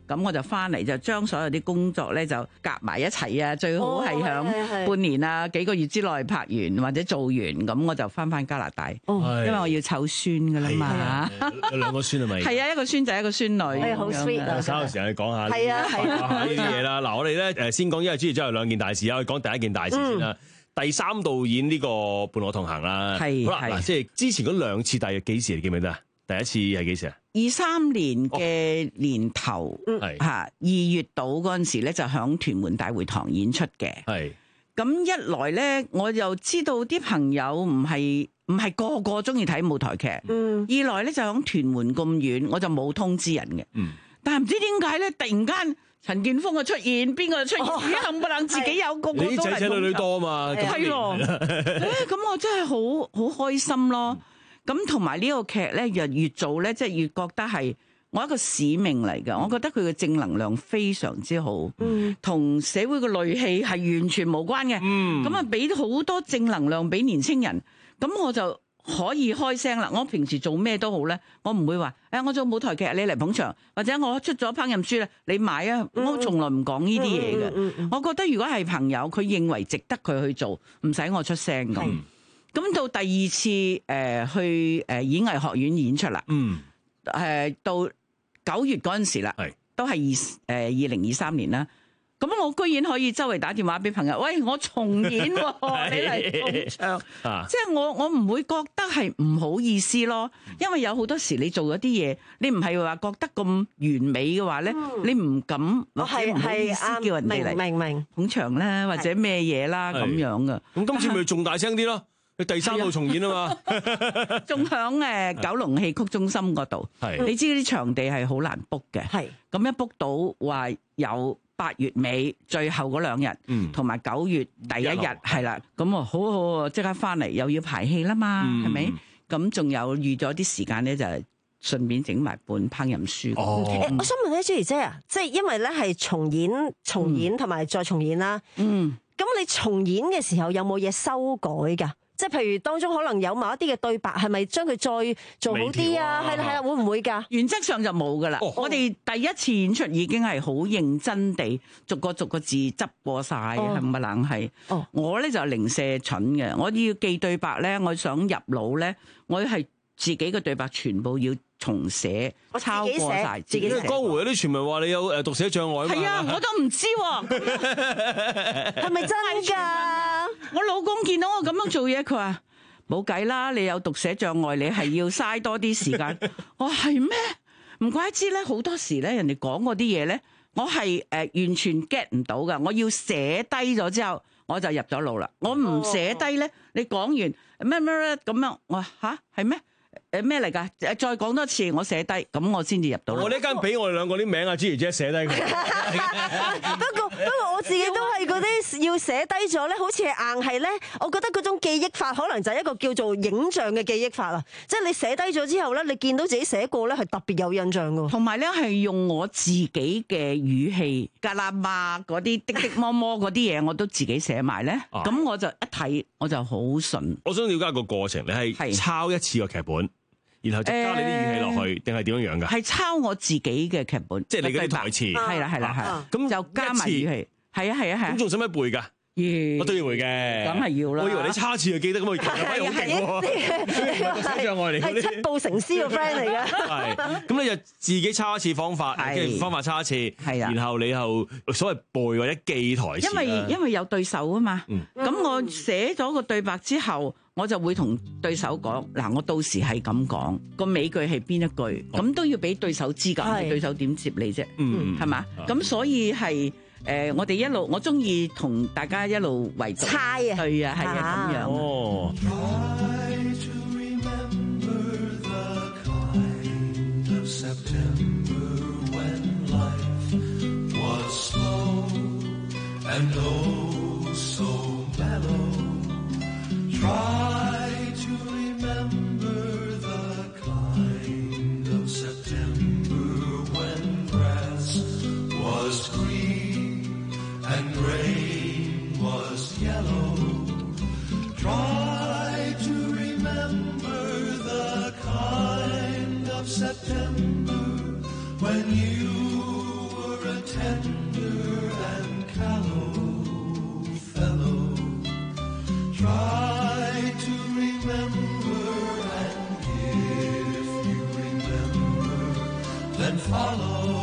咁我就翻嚟就將所有啲工作咧就夾埋一齊啊，最好係響半年啊幾個月之內拍完或者做完，咁我就翻翻加拿大，因為我要湊孫噶啦嘛。 有兩個孫係咪？ 係啊，一個孫仔一個孫女。 係好 sweet。 稍後時間去講下。 係啊係啊。 呢啲嘢啦，嗱我哋咧誒先講，因為主持之後有兩件大事啊，我哋講第一件大事先啦。第三度演呢個《伴我同行》啦， 係好啦，嗱即係之前嗰兩次大約幾時你記唔記得啊？第一次係幾時啊？ 二三年嘅年頭， 係嚇二月度嗰陣時咧，就響屯門大會堂演出嘅。 係咁一來咧，我又知道啲朋友唔係唔係個個中意睇舞台劇。嗯。二來咧就響屯門咁遠，我就冇通知人嘅。嗯。但係唔知點解咧，突然間陳建鋒嘅出現，邊個出現？冚唪唥自己有個個都嚟。 你仔仔女女多嘛？ 係咯。咁我真係好好開心咯。咁同埋呢個劇咧，越越做咧，即係越覺得係我一個使命嚟嘅。我覺得佢嘅正能量非常之好，同、嗯、社會嘅戾氣係完全無關嘅。咁啊、嗯，俾好多正能量俾年青人，咁我就可以開聲啦。我平時做咩都好咧，我唔會話誒、哎，我做舞台劇你嚟捧場，或者我出咗烹飪書咧，你買啊。嗯、我從來唔講呢啲嘢嘅。嗯嗯嗯、我覺得如果係朋友，佢認為值得佢去做，唔使我出聲咁。咁到第二次誒、呃、去誒演藝學院演出啦，嗯，誒、呃、到九月嗰陣時啦，係是都係二誒二零二三年啦。咁我居然可以周圍打電話俾朋友，喂，我重演喎、哦，你嚟捧場，即係我我唔會覺得係唔好意思咯，因為有好多時你做咗啲嘢，你唔係話覺得咁完美嘅話咧，嗯、你唔敢或者唔好意思叫人哋嚟明明捧場啦，或者咩嘢啦咁樣噶。 咁今次咪仲大聲啲咯？佢第三度重演啊嘛， 仲響誒九龍戲曲中心嗰度。係是，你知啲場地係好難 book 嘅。係是，咁一 book 到話有八月尾最後嗰兩日，同埋九月第一日係啦。咁啊，好好即刻翻嚟，又要排戲啦嘛，係咪、嗯？咁仲有預咗啲時間咧，就係順便整埋本烹飪書。 哦，我想問咧，朱兒姐啊，即係因為咧係重演、重演同埋再重演啦。嗯，咁你重演嘅時候有冇嘢修改㗎？即係譬如當中可能有某一啲嘅對白，係咪將佢再做好啲啊？係啦係啦，會唔會㗎？ 原則上就冇㗎啦。哦、我哋第一次演出已經係好認真地逐個逐個字執過晒，係咪冷係？哦，我咧就零舍蠢嘅，我要記對白咧，我想入腦咧，我係自己嘅對白全部要重寫，我抄過晒。自己寫。因為江湖有啲傳聞話你有誒讀寫障礙啊嘛。 係啊，我都唔知喎，係咪真㗎？我老公見到我咁樣做嘢，佢話冇計啦，你有讀寫障礙，你係要嘥多啲時間。我係咩？唔怪之咧，好多時咧，人哋講嗰啲嘢咧，我係誒完全 get 唔到噶。我要寫低咗之後，我就入咗腦啦。我唔寫低咧，你講完咩咩咧咁樣，我話吓係咩？誒咩嚟㗎？誒再講多次，我寫低，咁我先至入到。 我呢間俾我哋兩個啲名啊，朱兒姐寫低佢。 不過不過我自己都係嗰啲要寫低咗咧，好似係硬係咧。我覺得嗰種記憶法可能就係一個叫做影像嘅記憶法啦。即係你寫低咗之後咧，你見到自己寫過咧，係特別有印象㗎。 同埋咧係用我自己嘅語氣，格啦嘛嗰啲滴滴摸摸嗰啲嘢，我都自己寫埋咧。咁、啊、我就一睇我就好順。 我想了解個過程，你係抄一次個劇本。然後就加你啲語氣落去，定係點樣樣㗎？ 係抄我自己嘅劇本， 即係你嗰啲台詞。 係啦係啦係。咁就加埋語氣。係啊係啊係。咁仲使唔使背㗎？我都要背嘅。 梗係要啦。 我以為你差次就記得咁，我其實好勁喎。讀寫障礙嚟嗰啲。 係七步成詩個 friend 嚟㗎。 係。咁你就自己抄一次方法，跟住方法抄一次。係啊。然後你又所謂背或者記台詞。 因為因為有對手啊嘛。嗯。咁我寫咗個對白之後。我就會同對手講，嗱，我到時係咁講，個尾句係邊一句，咁都要俾對手知㗎，係對手點接你啫？嗯，係嘛？咁所以係誒，我哋一路我中意同大家一路圍讀， 猜啊， 對啊，係啊，咁樣。哦。 Try to remember the kind of September when grass was green and grain was yellow. Try to remember the kind of September when you Try to remember, and if you remember, then follow,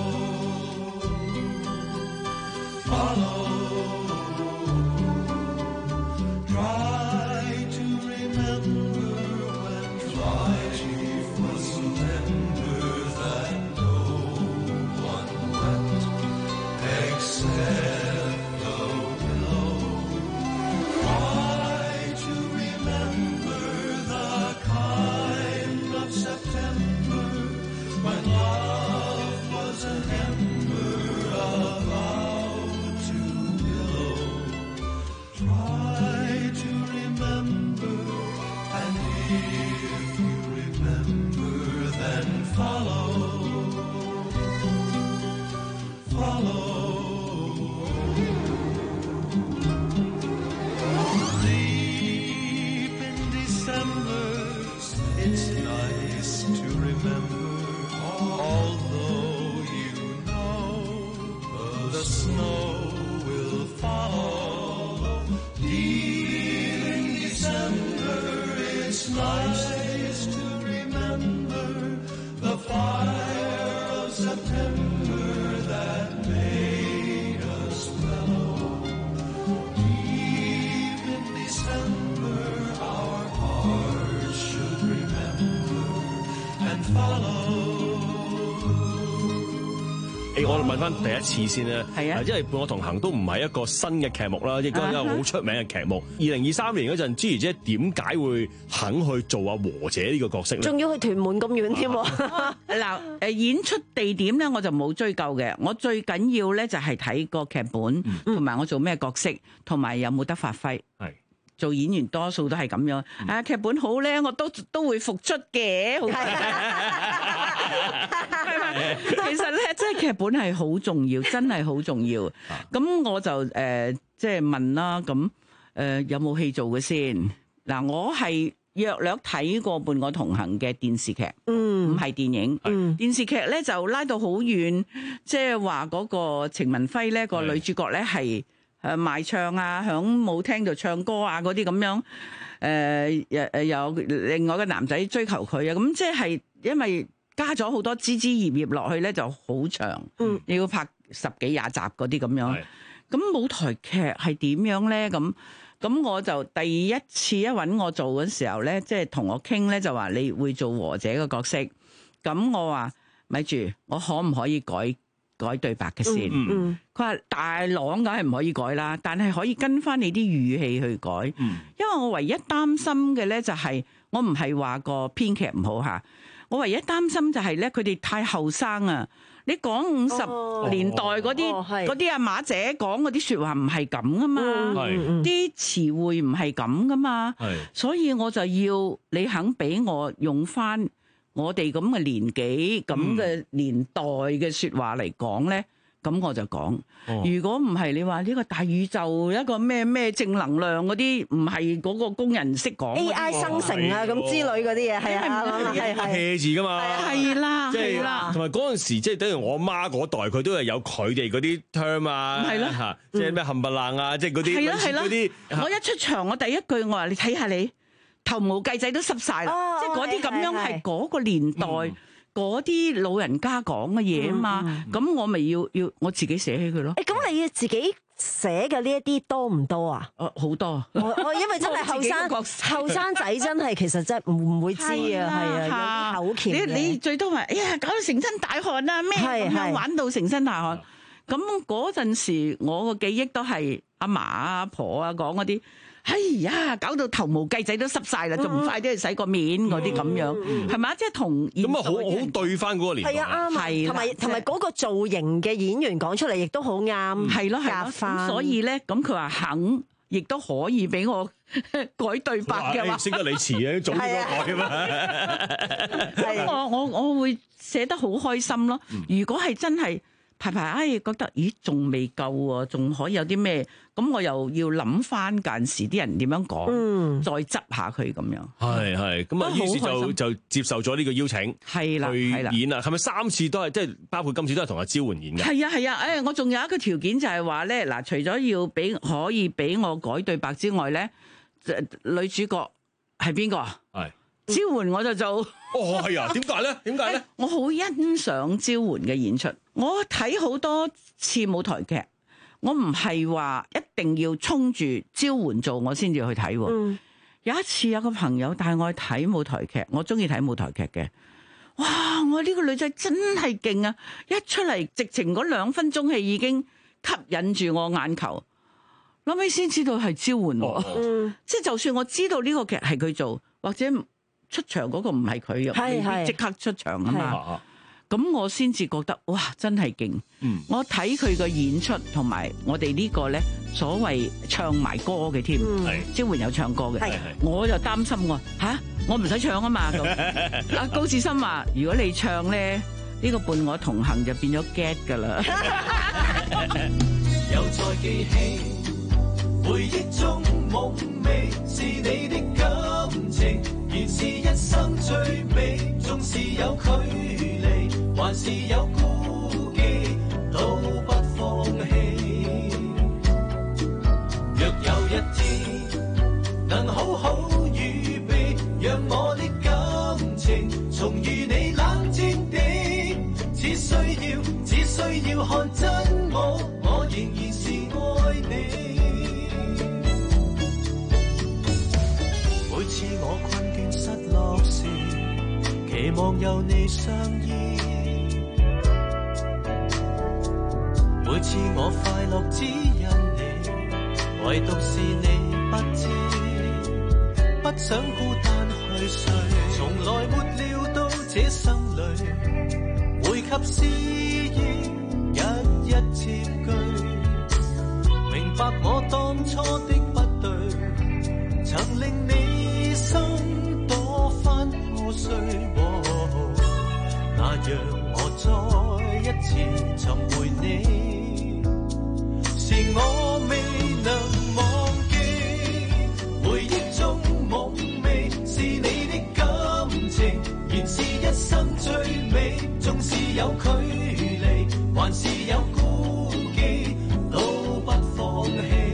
follow. Try to remember when try to remember that no one wept except the willow. Try to remember the kind of September when love was an ember about to billow. Try to remember, and if you remember, then follow, follow. Deep in December, it's nice to remember, although you know the snow will follow. Deep in December, it's nice to remember the fire of September that made us mellow. Deep in December, our hearts should remember and follow. 誒，我問翻第一次先啦， 係啊， 因為伴我同行都唔係一個新嘅劇目啦，亦都係一個好出名嘅劇目。二零二三年嗰陣，朱怡姐點解會肯去做阿和姐呢個角色咧？ 仲要去屯門咁遠添喎。 嗱，誒演出地點咧我就冇追究嘅，我最緊要咧就係睇個劇本，同埋我做咩角色，同埋有冇得發揮。 係。 做演員多數都係咁樣，啊劇本好咧，我都都會復出嘅。其實咧，即係劇本係好重要，真係好重要。咁我就誒即係問啦，咁誒有冇戲做嘅先？嗱，我係約略睇過《伴我同行》嘅電視劇，唔係電影。電視劇咧就拉到好遠，即係話嗰個程文輝咧個女主角咧係。誒賣唱啊，響舞廳度唱歌啊，嗰啲咁樣，誒誒誒有另外嘅男仔追求佢啊，咁即係因為加咗好多枝枝葉葉落去咧，就好長，嗯，你要拍十幾廿集嗰啲咁樣。咁舞台劇係點樣咧？咁咁我就第一次一揾我做嗰時候咧，即係同我傾咧，就話你會做和姐嘅角色。咁我話咪住，我可唔可以改？改對白嘅先，佢話、嗯、大朗梗係唔可以改啦，但係可以跟翻你啲語氣去改。嗯、因為我唯一擔心嘅咧就係我唔係話個編劇唔好嚇，我唯一擔心就係咧佢哋太後生啊！你講五十年代嗰啲嗰啲阿馬姐講嗰啲説話唔係咁噶嘛，啲詞彙唔係咁噶嘛，所以我就要你肯俾我用翻。我哋咁嘅年紀、咁嘅年代嘅説話嚟講咧，咁我就講。哦、如果唔係你話呢個大宇宙一個咩咩正能量嗰啲，唔係嗰個工人識講 A I 生成啊咁、哦、之類嗰啲嘢，係啊，係係 hea 字噶嘛， 係啦， 即係啦。同埋嗰陣時，即係等於我媽嗰代，佢都係有佢哋嗰啲 term 啊，係啦，即係咩冚唪唥啊，即係嗰啲嗰啲。我一出場，我第一句我話你睇下你。頭毛計仔都濕晒啦，哦、即係嗰啲咁樣係嗰個年代嗰啲、嗯、老人家講嘅嘢啊嘛，咁、嗯、我咪要要我自己寫起佢咯。誒，咁你自己寫嘅呢一啲多唔多啊？哦，好多。我我因為真係後生後生仔真係其實真係唔會知啊，係啊，有啲口訣嘅。你你最多話，哎呀，搞到成身大汗啊，咩咁樣玩到成身大汗。咁嗰陣時，我個記憶都係阿嫲阿婆啊講嗰啲。哎呀，搞到頭毛計仔都濕晒啦，仲唔快啲去洗個面嗰啲咁樣，係咪？即係同咁啊，好好對翻嗰個年代，係啊，啱啊，同埋同埋嗰個造型嘅演員講出嚟，亦都好啱，係咯，夾翻。所以咧，咁佢話肯，亦都可以俾我改對白嘅話，識得你詞啊，早啲改嘛。咁我我我會寫得好開心咯。如果係真係。排排哎，覺得咦仲未夠喎，仲可以有啲咩？咁我又要諗翻間時啲人點樣講，嗯、再執下佢咁樣。係係，咁啊，於是就就接受咗呢個邀請，係啦，去演啦。係咪三次都係即係包括今次都係同阿招媛演嘅？係啊係啊，誒、哎，我仲有一個條件就係話咧，嗱，除咗要俾可以俾我改對白之外咧， 女主角係邊個？ 係招媛我就做。 哦，係啊，點解咧？點解咧？ 我好欣賞招媛嘅演出，我睇好多次舞台劇，我唔係話一定要衝住招媛做我先至去睇。嗯，有一次有個朋友帶我去睇舞台劇，我中意睇舞台劇嘅。哇！我呢個女仔真係勁啊！一出嚟直情嗰兩分鐘戲已經吸引住我眼球，後尾先知道係招媛喎。嗯，即係就算我知道呢個劇係佢做，或者出場嗰個唔係佢嘅，未必即刻出場啊嘛。咁我先至覺得哇，真係勁！嗯，我睇佢個演出同埋我哋呢個咧，所謂唱埋歌嘅添，招媛有唱歌嘅，我就擔心我吓，我唔使唱啊嘛。咁阿高志森話：如果你唱咧，呢個伴我同行就變咗 get 噶啦。 又再記起回憶中夢寐，是你的感情，原是一生最美，縱是有距離，還是有顧忌，都不放棄。若有一天能好好預備，讓我的感情重遇你冷靜地，只需要只需要看真我，我仍然是愛你。每次我困倦失落時，期望有你相依。每次我快樂只因你，唯獨是你不知，不想孤單去睡，從來沒料到這生裏會給詩意一一佔據，明白我當初的不對，曾令你心多番破碎，哦，那讓我再一次尋回你，是我未能忘記，回憶中夢寐，是你的感情，原是一生最美，縱是有距離，還是有顧忌，都不放棄。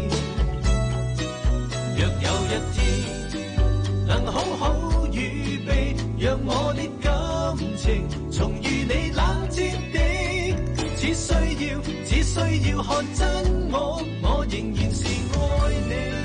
若有一天能好好預備，讓我的感情重遇你冷靜地，只需要只需要看真我，我仍然是愛你。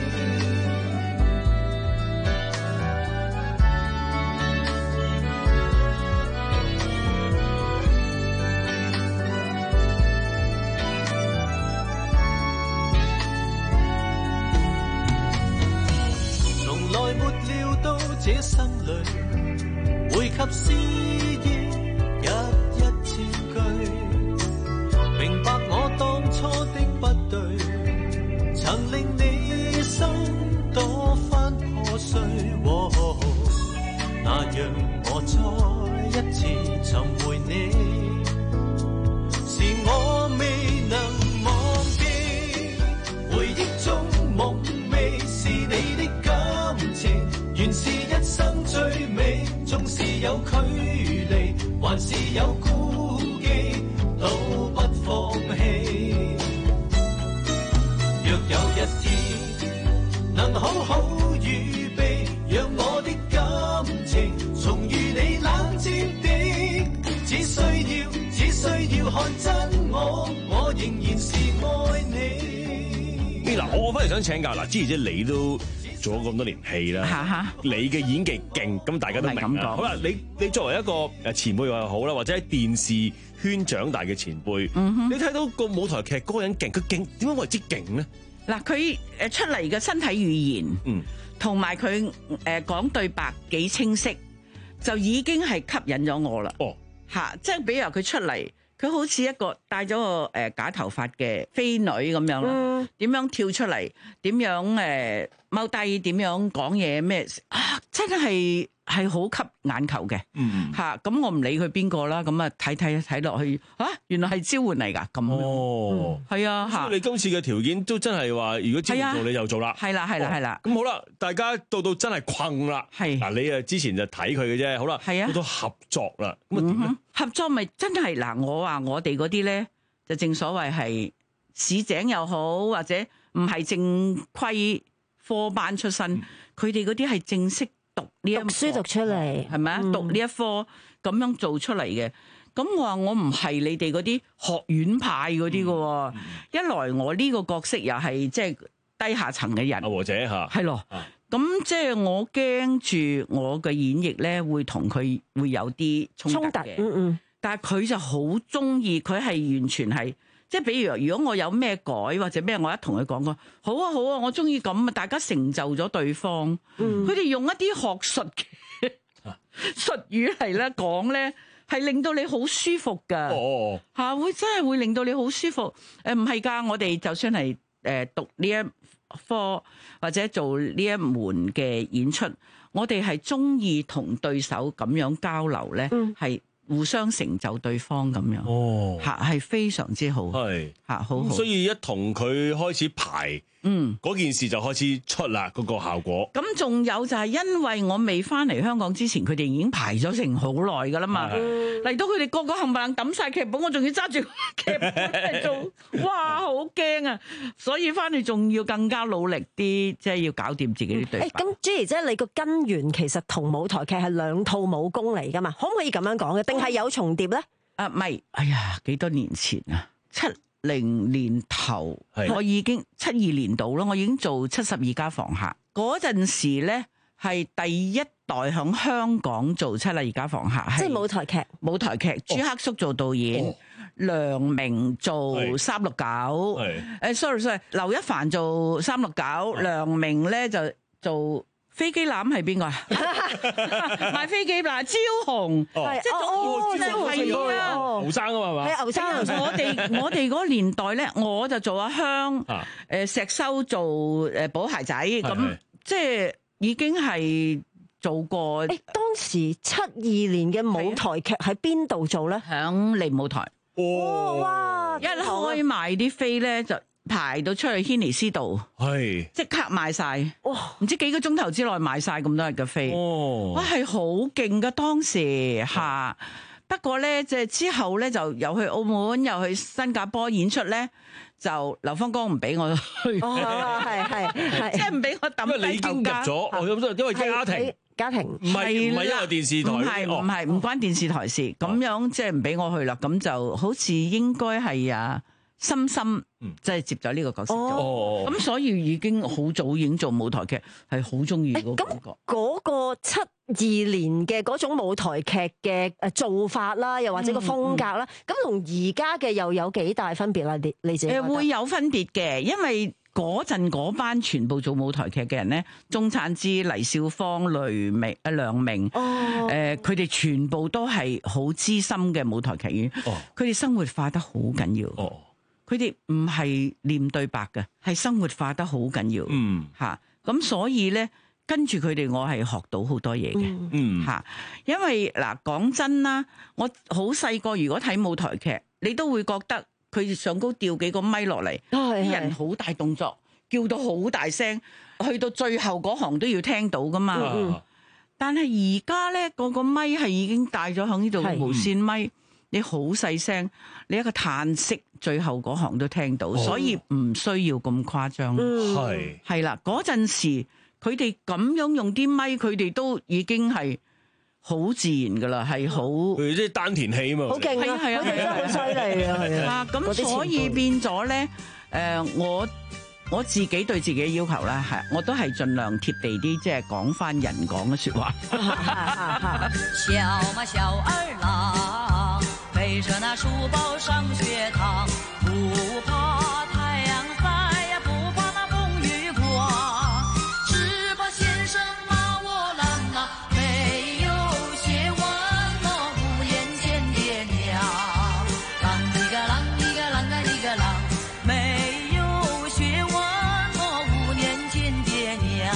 從來沒料到這生裏會給詩意一一佔據，明白我當初的不對，曾令你心多番破碎，哦，那讓我再一次尋回你，是我未能忘記，回憶中夢寐，是你的感情，原是一生最美，縱是有距離，還是有顧忌，都不放棄。若有一天能好好預備，讓我的感情重遇你冷靜地，只需要只需要看真我，我仍然是愛你。 嗱，我反而想請教嗱，之前即係你都做咗咁多年戲啦，你嘅演技勁，咁大家都明啦。好啦，你你作為一個誒前輩又好啦，或者喺電視圈長大嘅前輩，嗯，你睇到個舞台劇嗰個人勁，佢勁點樣為之勁咧？ 嗱，佢誒出嚟嘅身體語言，嗯，同埋佢誒講對白幾清晰，就已經係吸引咗我啦。哦，嚇，即係比如佢出嚟。佢好似一個戴咗個誒假頭髮嘅飛女咁樣啦，點、嗯、樣跳出嚟？點樣誒踎低？點樣講嘢？咩啊？真係係好吸眼球嘅，嚇！咁我唔理佢邊個啦，咁啊睇睇睇落去，嚇原來係招媛嚟㗎，咁哦，係啊嚇！ 你今次嘅條件都真係話，如果招媛做你就做啦， 係啦係啦係啦。 咁好啦，大家到到真係困啦，係嗱你啊之前就睇佢嘅啫，好啦，係啊，到到合作啦，咁啊點咧？ 合作咪真係嗱，我話我哋嗰啲咧，就正所謂係市井又好，或者唔係正規科班出身，佢哋嗰啲係正式讀呢一讀書讀出嚟， 係咪啊？讀呢一科咁樣做出嚟嘅。咁我話我唔係你哋嗰啲學院派嗰啲嘅，一來我呢個角色又係即係低下層嘅人， 或者嚇係咯。咁即係我驚住我嘅演繹咧，會同佢會有啲衝突嘅。 嗯嗯。 但係佢就好中意，佢係完全係即係，比如如果我有咩改或者咩，我一同佢講過，好啊好啊，我中意咁啊，大家成就咗對方。佢哋、嗯、用一啲學術嘅術語嚟咧講咧，係令到你好舒服㗎。哦，嚇會真係會令到你好舒服。誒唔係㗎，我哋就算係誒讀呢一科或者做呢一門嘅演出，我哋係中意同對手咁樣交流咧，係、嗯、互相成就對方咁樣。哦，嚇係非常之好，係嚇好好。 所以一同佢開始排，嗯，嗰件事就開始出啦，嗰、嗰個效果。 咁仲有就係因為我未翻嚟香港之前，佢哋已經排咗成好耐噶啦嘛。嚟到佢哋個個冚唪唥抌晒劇本，我仲要揸住劇本嚟做，哇，好驚啊！所以翻嚟仲要更加努力啲，即係要搞掂自己啲對白。 咁 J 姐，你個根源其實同舞台劇係兩套武功嚟噶嘛？可唔可以咁樣講嘅？定係有重疊咧？ 啊，唔係，哎呀，幾多年前啊，七零年頭，我已經七二年度啦，我已經做七十二家房客嗰陣時咧，係第一代響香港做七十二家房客， 即係舞台劇。 舞台劇，朱克叔做導演，哦、梁明做三六九，誒 sorry sorry，劉一凡做三六九，梁明咧就做。飛機欖係邊個啊？賣飛機欖，招紅，即係總之係啊， 牛生啊嘛， 係牛生。 我哋我哋嗰個年代咧，我就做阿香，誒石修做誒寶鞋仔，咁即係已經係做過。 誒當時七二年嘅舞台劇喺邊度做咧？ 響利舞台。 哦，哇！ 一開賣啲飛咧就。排到出去軒尼詩道，係即刻賣晒，哇！唔知幾個鐘頭之內賣晒咁多日嘅飛，哦！哇，係好勁噶當時嚇。不過咧，即係之後咧，就又去澳門，又去新加坡演出咧，就劉芳剛唔俾我去， 哦，係係係， 即係唔俾我抌低頭家。 因為你已經入咗，我咁因為家庭家庭唔係唔係因為電視台， 唔係唔係唔關電視台事，咁樣即係唔俾我去啦。咁就好似應該係啊。深深即係接咗呢個角色，咁、哦、所以已經好早已經做舞台劇，係好中意嗰個感覺。 嗰個七二年嘅嗰種舞台劇嘅誒做法啦，又或者個風格啦，咁同而家嘅又有幾大分別啦？你你自己覺得？ 誒會有分別嘅，因為嗰陣嗰班全部做舞台劇嘅人咧，鐘燦之、黎少芳、雷明、阿梁明，誒佢哋全部都係好資深嘅舞台劇演員，佢哋、哦、生活化得好緊要。哦佢哋唔係念對白嘅，係生活化得好緊要。嗯，嚇，咁所以咧，跟住佢哋，我係學到好多嘢嘅。嗯，嚇，因為嗱講真啦，我好細個，如果睇舞台劇，你都會覺得佢上高吊幾個咪落嚟，啲人好大動作，叫到好大聲，去到最後嗰行都要聽到噶嘛。嗯，但係而家咧，個個咪係已經帶咗響呢度無線咪。你好細聲，你一個嘆息，最後嗰行都聽到，哦、所以唔需要咁誇張。係係啦，嗰陣時佢哋咁樣用啲咪，佢哋都已經係好自然噶啦，係好。 佢啲丹田氣啊嘛， 好勁啊！係啊，佢哋真係好犀利啊！係啊， 咁所以變咗咧，誒，我我自己對自己嘅要求咧，係我都係盡量貼地啲，即係講翻人講嘅説話。 小嘛小兒郎，背着那書包上學堂，不怕太陽曬呀，不怕那風雨刮，只怕先生罵我懶啊，沒有學問啊，五年見爹娘。啷哩個啷哩個啷個哩個啷，沒有學問啊，五年見爹娘。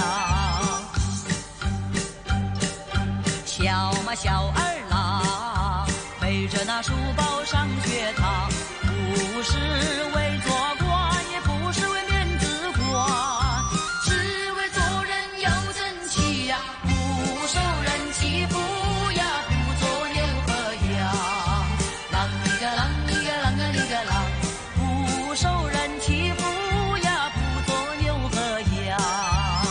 小嘛小兒郎，背着那書包上學堂，不是為做官，也不是為面子掛，只為做人要爭氣呀，不受人欺負呀，不做牛和羊。啷哩個啷哩個啷個哩個啷，不受人欺負呀，不做牛和羊。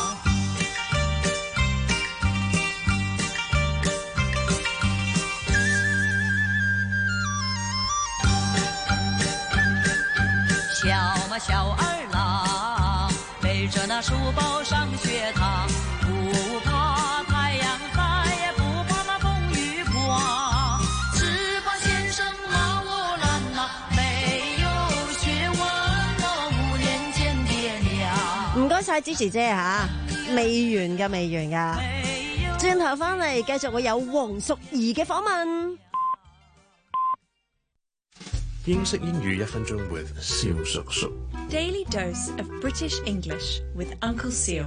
那書包上學堂，不怕太陽曬，也不怕那風雨刮，只怕先生罵我懶惰，沒有學問我五年見爹娘。 唔該晒支持姐嚇，未完㗎，未完㗎。轉頭翻嚟繼續會有黃淑儀嘅訪問。 英式英語一分鐘 with 蕭叔叔。 Daily dose of British English with Uncle Seal.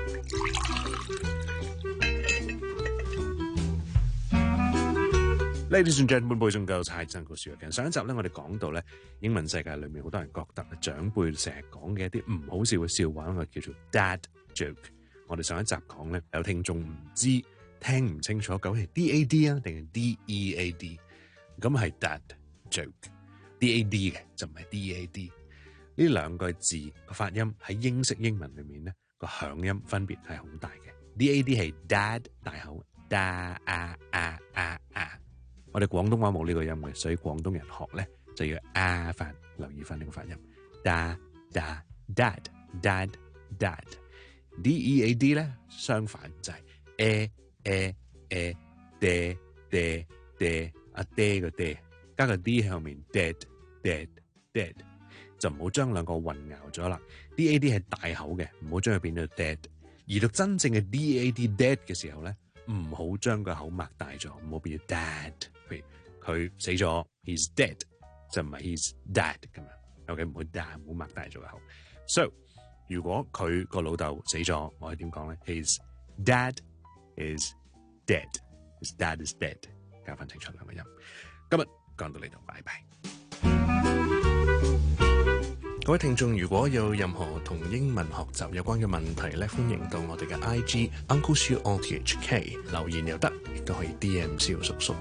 Ladies and gentlemen, boys and girls, hi, Uncle Seal again。上一集咧，我哋講到咧，英文世界裏面好多人覺得長輩成日講嘅一啲唔好笑嘅笑話，我叫做 dad joke。我哋上一集講咧，有聽眾唔知聽唔清楚，究竟係 D A D 啊定係 D E A D？ 咁係 dad joke。D A D 嘅就唔係 D A D， 呢兩個字個發音喺英式英文裏面咧個響音分別係好大嘅。D A D 係 dad 大口 da a a a a， 我哋廣東話冇呢個音嘅，所以廣東人學咧就要啊發，留意翻呢個發音 da da dad dad dad。 D E A D 咧相反就係 e e e de de de 阿爹個爹加個 D 喺後面 dead dead dead， 就唔好將兩個混淆咗啦。D A D 係大口嘅，唔好將佢變咗 dead。而到真正嘅 D A D dead 嘅時候咧，唔好將個口擘大咗，唔好變咗 dad。譬如佢死咗 ，he's dead， 就唔係 he's dad 咁樣。OK， 唔好 dad， 唔好擘大咗個口。So 如果佢個老豆死咗，我係點講咧 ？His dad is dead。His dad is dead。加翻清楚兩個音。今日講到呢度，拜拜。各位聽眾，如果有任何同英文學習有關嘅問題咧，歡迎到我哋嘅 I G Uncle Siu O T H K 留言又得，亦都可以 D M 蕭叔叔。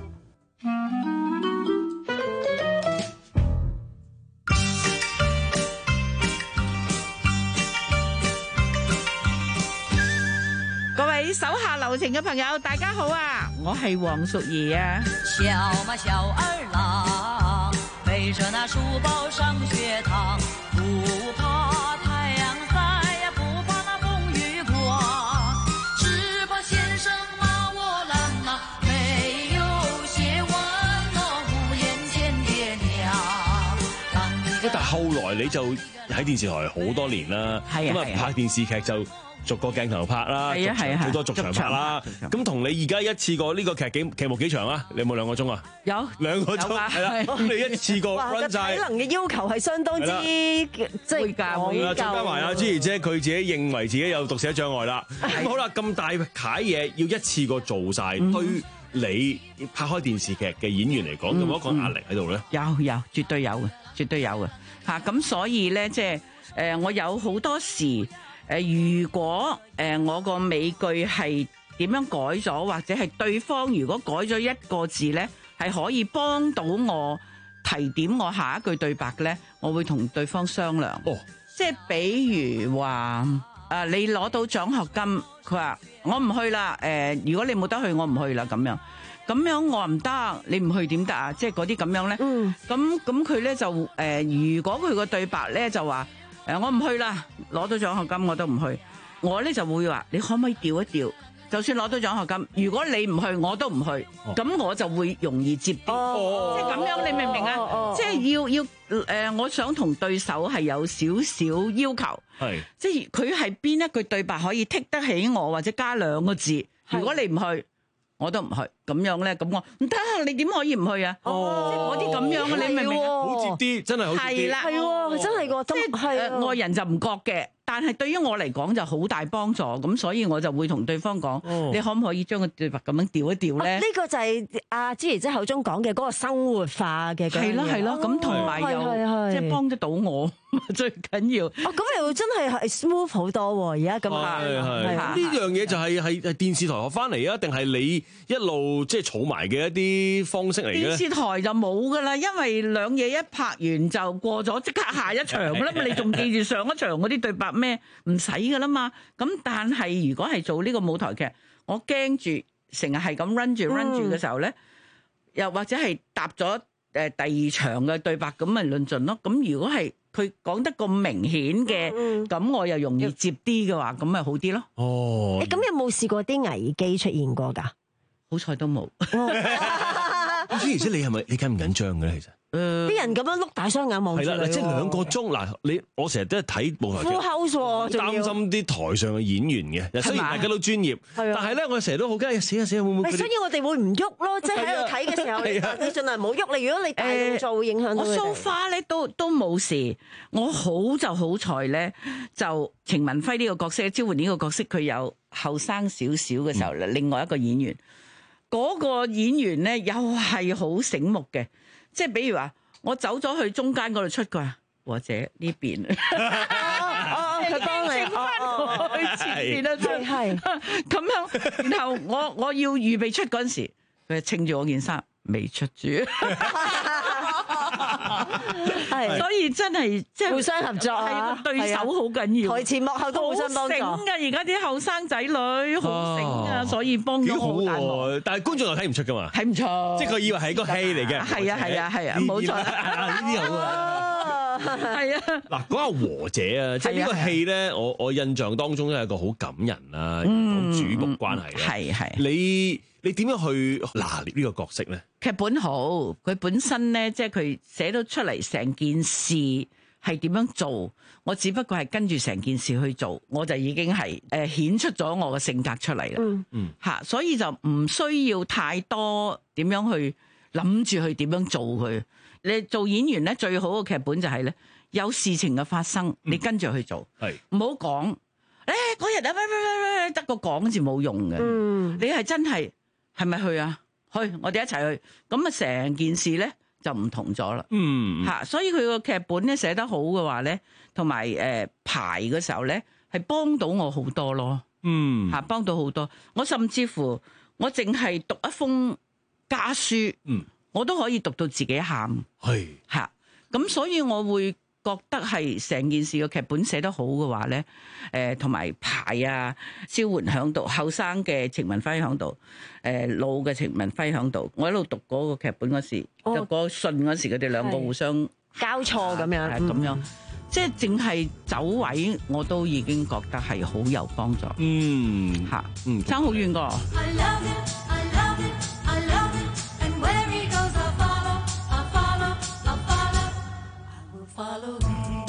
各位手下留情嘅朋友，大家好啊！我係黃淑儀啊。 小馬小二郎，背着那書包上學堂，不怕太陽曬，也不怕那風雨刮，只怕先生罵我懶惰，沒有學問我五年見爹娘。 但係後來你就喺電視台好多年啦，咁啊拍電視劇就逐個鏡頭拍啦， 係啊係啊， 好多逐場拍啦。咁同你而家一次過呢個劇幾劇目幾長啊？你有冇兩個鐘啊？ 有兩個鐘係啦。咁你一次過 run 晒， 體能嘅要求係相當之即係講究。 再加埋阿朱兒姐，佢自己認為自己有讀寫障礙啦。咁好啦，咁大楷嘢要一次過做晒，對你拍開電視劇嘅演員嚟講，有冇一個壓力喺度咧？ 有有，絕對有嘅，絕對有嘅嚇。咁所以咧，即係誒，我有好多時。誒，如果誒我個美句係點樣改咗，或者係對方如果改咗一個字咧，係可以幫到我提點我下一句對白咧，我會同對方商量。哦，即係比如話誒，你攞到獎學金，佢話我唔去啦。誒，如果你冇得去，我唔去啦。咁樣咁樣我話唔得，你唔去點得啊？即係嗰啲咁樣咧。嗯。咁咁佢咧就誒，如果佢個對白咧就話。誒，我唔去啦，攞到獎學金我都唔去。我咧就會話，你可唔可以調一調？就算攞到獎學金，如果你唔去，我都唔去，咁、哦、我就會容易接啲。哦、即係咁樣，你明唔明啊？哦哦、即係要要誒、呃，我想同對手係有少少要求。係，即係佢係邊一句對白可以剔得起我，或者加兩個字。如果你唔去，我都唔去。咁樣咧，咁我唔得，你點可以唔去啊？哦，即係嗰啲咁樣嘅，你明唔明啊？ 好接啲，真係好接啲。 係啦，係喎，真係個，即係外人就唔覺嘅，但係對於我嚟講就好大幫助。咁所以我就會同對方講，你可唔可以將個對白咁樣調一調咧？呢個就係阿朱兒姐口中講嘅嗰個生活化嘅。 係咯係咯，咁同埋又即係幫得到我，最緊要。 哦，咁又真係係 smooth 好多喎！而家咁啊， 係係。呢樣嘢就係係係電視台學翻嚟啊，定係你一路？即係儲埋嘅一啲方式嚟嘅。電視台就冇噶啦，因為兩嘢一拍完就過咗，即刻下一場噶啦嘛。你仲記住上一場嗰啲對白咩？唔使噶啦嘛。咁但係如果係做呢個舞台劇，我驚住成日係咁 run 住 run 住嘅時候咧，又或者係搭咗誒第二場嘅對白咁咪論盡咯。咁如果係佢講得咁明顯嘅，咁、嗯、我又容易接啲嘅話，咁咪好啲咯。 哦， 咁、欸、有冇試過啲危機出現過㗎？ 好彩都冇。 咁所以而且你係咪你緊唔緊張嘅咧？其實？ 誒，啲人咁樣碌大雙眼望住你， 係啦，即係兩個鐘嗱，你我成日都係睇舞台劇，擔心啲台上嘅演員嘅，雖然大家都專業，但係咧我成日都好驚，死啊死啊會唔會？ 所以我哋會唔喐咯，即係喺度睇嘅時候，你盡量唔好喐。你如果你大動作會影響到佢哋。 我 so far 咧都都冇事，我好就好彩咧，就程文輝呢個角色，招喚呢個角色，佢有後生少少嘅時候，另外一個演員，嗰個演員咧又係好醒目嘅。即係比如話，我走咗去中間嗰度出佢，或者呢邊，佢幫你翻去前邊啊，係咁樣。然後我我要預備出嗰陣時，佢就稱住我件衫，未出住。係，所以真係即係互相合作啊， 對手好緊要， 台前幕後都互相幫助。 好醒噶，而家啲後生仔女好醒啊，所以幫咗好大忙。 但係觀眾又睇唔出噶嘛， 睇唔出， 即係佢以為係個戲嚟嘅。 係啊係啊係啊，冇錯。 呢啲好啊， 係啊。 嗱，講下和姐啊，即係呢個戲咧，我我印象當中都係一個好感人啊，講主僕關係啊。 係係。 你你點樣去拿捏呢個角色咧？ 劇本好，佢本身咧，即係佢寫到出嚟成件事係點樣做，我只不過係跟住成件事去做，我就已經係誒顯出咗我嘅性格出嚟啦。嗯嗯，嚇，所以就唔需要太多點樣去諗住去點樣做佢。你做演員咧，最好嘅劇本就係咧，有事情嘅發生，你跟住去做，係唔好講誒嗰日啊，得個講字冇用嘅。嗯，你係真係。係咪去啊？去，我哋一齊去，咁啊成件事咧就唔同咗啦。嗯，吓，所以佢個劇本咧寫得好嘅話咧，同埋誒排嘅時候咧，係幫到我好多咯。嗯，吓幫到好多。我甚至乎我淨係讀一封家書，嗯，我都可以讀到自己喊。係吓，咁所以我會覺得係成件事個劇本寫得好嘅話咧，誒同埋排啊，招喚響度，後生嘅程文輝響度，誒老嘅程文輝響度，我喺度讀嗰個劇本嗰時，哦、就嗰個信嗰時，佢哋兩個互相交錯咁樣， 係咁樣，嗯、即係淨係走位，我都已經覺得係好有幫助。嗯，嚇，嗯，爭好遠個。 Follow him,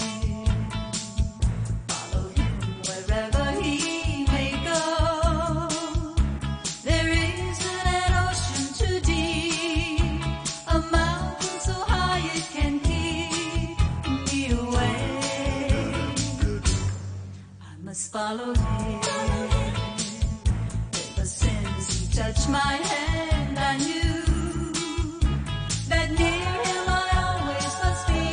follow him wherever he may go. There isn't an ocean too deep, a mountain so high it can keep me away. I must follow him. Ever since he touched my hand, I knew that near him I always must be.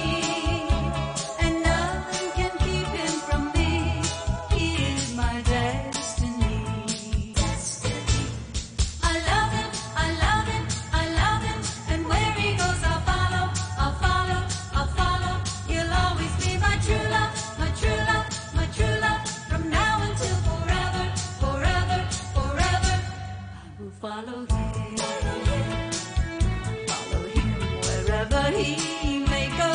Follow him, follow him wherever he may go.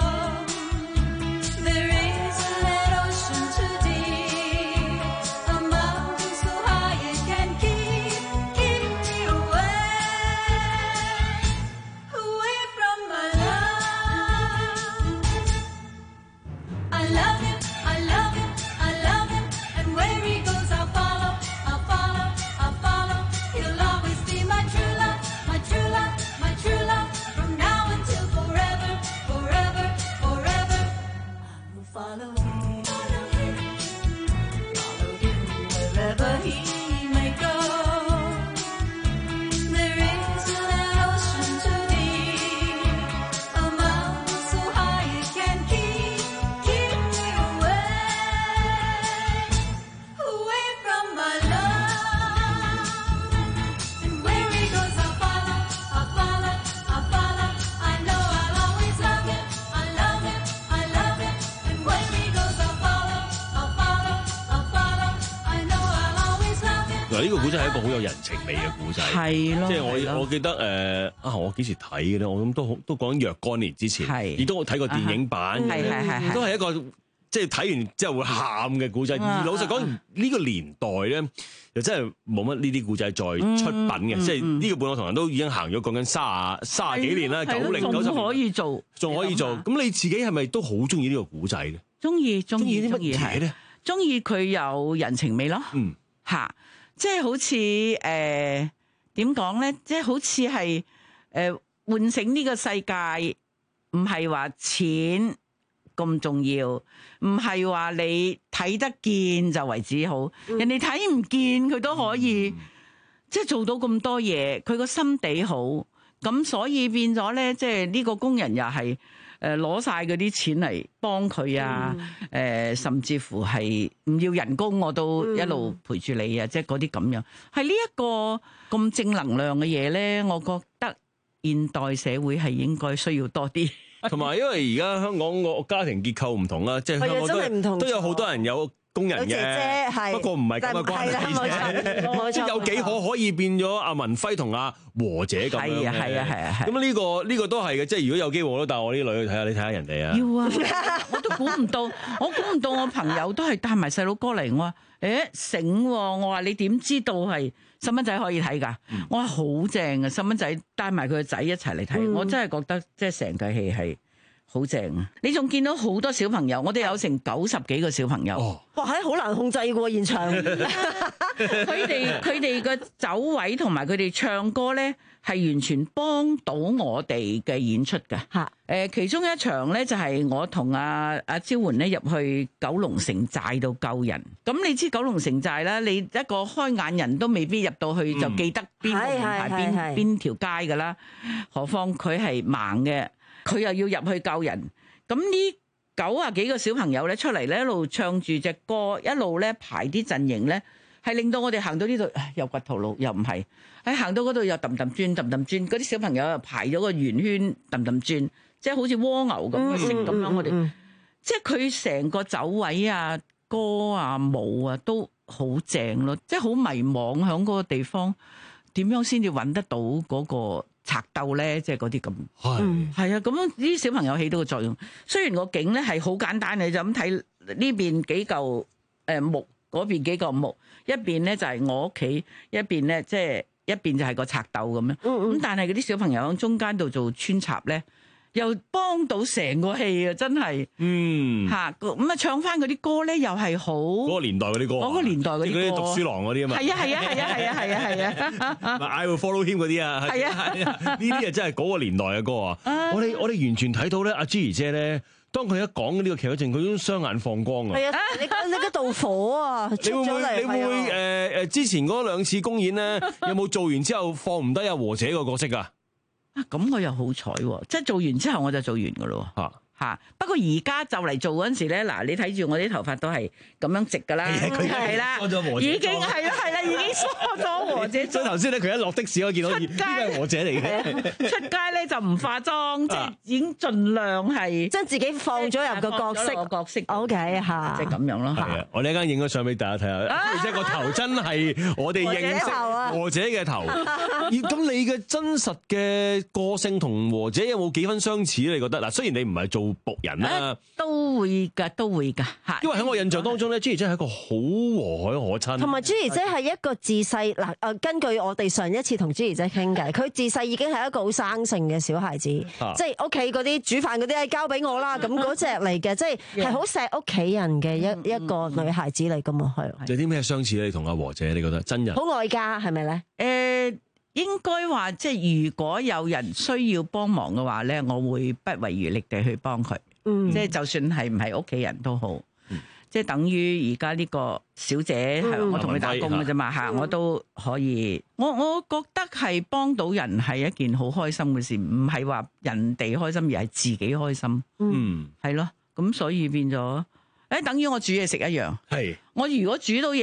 There isn't an ocean too deep, a mountain so high it can keep, keep me away, away from my love. I love him, I love him, I love him, and where he goes I'll follow, I'll follow, I'll follow. He'll always be my true love, my true love, my true love, from now until forever. 嗱，呢個古仔係一個好有人情味嘅古仔， 係咯， 即係我我記得誒、呃、啊，我幾時睇嘅咧？我諗都好都講若干年之前，亦都睇過電影版， 係係係， 都係一個即係睇完之後會喊嘅古仔。而老實講，呢、呢個年代咧，又真係冇乜呢啲古仔再出品嘅，嗯、即係呢個伴我同行都已經行咗講緊卅卅幾年啦，九零九十年可以做， 仲可以做。咁你自己係咪都好中意呢個古仔咧？ 中意中意啲乜嘢咧？ 中意佢有人情味咯。 嗯， 嚇，即係好似誒點講咧？即係好似係誒喚醒呢個世界，唔係話錢咁重要，唔係話你睇得見就為止好，嗯、人哋睇唔見佢都可以，嗯、即係做到咁多嘢，佢個心地好，咁所以變咗咧，即係呢個工人又係誒攞晒嗰啲錢嚟幫佢啊，誒、嗯呃、甚至乎係唔要人工我都一路陪住你啊，嗯、即係嗰啲咁樣，係呢一個咁正能量嘅嘢咧，我覺得現代社會係應該需要多啲。 同埋，因為而家香港個家庭結構唔同啦，即係香港都都有好多人有工人嘅，姐姐不過唔係咁嘅關係。即係有幾可可以變咗阿文輝同阿和姐咁樣。 係啊係啊係啊係。 咁呢個呢個都係嘅，即係如果有機會我都帶我啲女去睇下，你睇下人哋啊。 要啊！我都估唔到，我估唔到我朋友都係帶埋細佬哥嚟。我話誒醒喎，我話你點知道係細蚊仔可以睇㗎？嗯、我話好正啊！細蚊仔帶埋佢個仔一齊嚟睇，嗯、我真係覺得即係成個戲係好正啊！你仲見到好多小朋友，我哋有成九十幾個小朋友。 哦、 哇！係好難控制嘅喎現場。 佢哋佢哋個走位同埋佢哋唱歌咧，係完全幫到我哋嘅演出㗎。嚇！誒，其中一場咧就係我同阿阿招媛咧入去九龍城寨度救人。咁你知九龍城寨啦，你一個開眼人都未必入到去就記得邊個門牌邊邊條街㗎啦。何況佢係盲嘅，佢又要入去救人。咁呢九啊幾個小朋友咧出嚟咧一路唱住隻歌，一路咧排啲陣營咧，係令到我哋行到呢度又掘頭路又唔係，喺行到嗰度又揼揼轉揼揼轉，嗰啲小朋友又排咗個圓圈揼揼轉。即係好似蝸牛咁嘅色咁樣，我哋即係佢成個走位啊、歌啊、舞啊都好正咯，即係好迷惘喺嗰個地方，點樣先至揾得到嗰個賊鬥咧？即係嗰啲咁係係啊，咁呢啲小朋友起到個作用。雖然個景咧係好簡單嘅，就咁睇呢邊幾嚿誒木，嗰邊幾嚿木，一邊咧就係我屋企，一邊咧即係一邊就係個賊鬥咁樣。咁但係嗰啲小朋友喺中間度做穿插咧，又幫到成個戲啊！真係，嗯嚇咁啊，唱翻嗰啲歌咧，又係好嗰個年代嗰啲歌， 嗰個年代嗰啲歌， 嗰啲讀書郎嗰啲啊嘛， 係啊係啊係啊係啊係啊係啊 ，I will follow him 嗰啲啊，係啊係啊，呢啲啊真係嗰個年代嘅歌啊！我哋我哋完全睇到咧，阿 Gigi 姐咧，當佢一講呢個劇嗰陣，佢都雙眼放光啊！ 係啊，你你嗰道火啊，出咗嚟， 你會唔會誒誒之前嗰兩次公演咧，有冇做完之後放唔低阿和姐個角色啊？ 啊，咁我又好彩喎！即係做完之後我就做完噶咯喎。嚇嚇，不過而家就嚟做嗰陣時咧，嗱，你睇住我啲頭髮都係咁樣直噶啦，係啦，已經係啦係啦，已經梳咗和姐。 所以頭先咧，佢一落的士，我見到呢個係和姐嚟嘅。 出街咧就唔化妝，即係已經盡量係將自己放咗入個角色角色。 O K 嚇， 即係咁樣咯。 係啊，我哋一間影咗相俾大家睇下，而且個頭真係我哋認識和姐嘅頭。咁你嘅真實嘅個性同和姐有冇幾分相似咧？你覺得嗱？雖然你唔係做僕人啦， 都會㗎，都會㗎嚇。 因為喺我印象當中咧，Gigi 姐係一個好和藹可親， 同埋 Gigi 姐係一個自細嗱誒，根據我哋上一次同 Gigi 姐傾偈，佢自細已經係一個好生性嘅小孩子，啊、即係屋企嗰啲煮飯嗰啲係交俾我啦，咁嗰隻嚟嘅，即係係好錫屋企人嘅一一個女孩子嚟㗎嘛，係。 有啲咩相似咧？你同阿和姐，你覺得真人？ 好愛家係咪咧？誒。 呃應該話，即係如果有人需要幫忙嘅話咧，我會不遺餘力地去幫佢。嗯，即係就算係唔係屋企人都好，嗯、即係等於而家呢個小姐係、嗯、我同佢打工嘅啫嘛嚇，嗯、我都可以。我我覺得係幫到人係一件好開心嘅事，唔係話人哋開心，而係自己開心。嗯，係咯，咁所以變咗，誒等於我煮嘢食一樣。係，我如果煮到嘢食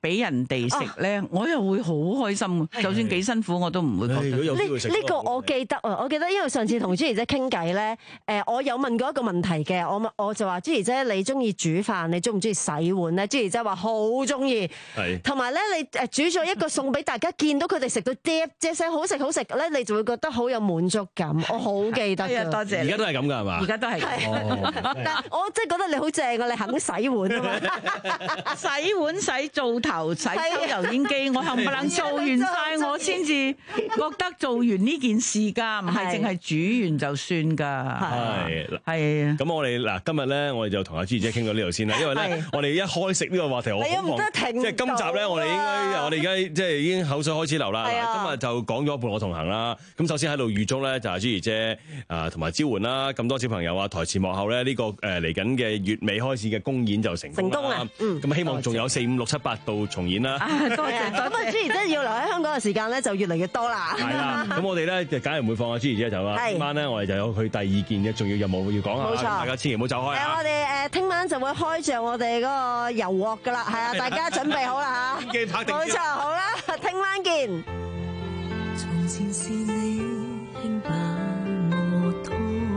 俾人哋食咧，我又會好開心。就算幾辛苦，我都唔會覺得。 呢呢個我記得啊，我記得因為上次同朱怡姐傾偈咧，誒，我有問過一個問題嘅，我我就話朱怡姐你中意煮飯，你中唔中意洗碗咧？朱怡姐話好中意，同埋咧你誒煮咗一個餸俾大家，見到佢哋食到嗒啫聲，好食好食咧，你就會覺得好有滿足感。我好記得㗎， 多謝。 而家都係咁㗎係嘛？ 而家都係。 但我真係覺得你好正啊！你肯洗碗啊嘛， 洗碗、洗灶頭、洗抽油煙機，我冚唪唥做完晒，我先至覺得做完呢件事㗎，唔係淨係煮完就算㗎。 係係啊。 咁我哋嗱今日咧，我哋就同阿朱姐傾到呢度先啦，因為咧我哋一開食呢個話題好忙，即係今集咧我哋應該我哋而家即係已經口水開始流啦。今日就講咗伴我同行啦。咁首先喺度預祝咧就係朱怡姐啊同埋招援啦，咁多小朋友啊，台前幕後咧呢個誒嚟緊嘅月尾開始嘅公演就成功啦。成功啊！咁啊希望仲有四五六七八度重演啦。 多謝。咁啊朱怡姐要留喺香港嘅時間咧就越嚟越多啦。 係啦。咁我哋咧就梗係唔會放阿朱怡姐走啦。今晚咧我哋就有佢第二件嘅重要任務要講下。冇錯。大家千祈唔好走開啊！ 我哋誒聽晚就會開著我哋嗰個油鑊㗎啦，係啊，大家準備好啦嚇。機拍定。冇錯，好啦，聽晚見。 從前是你輕把我拖，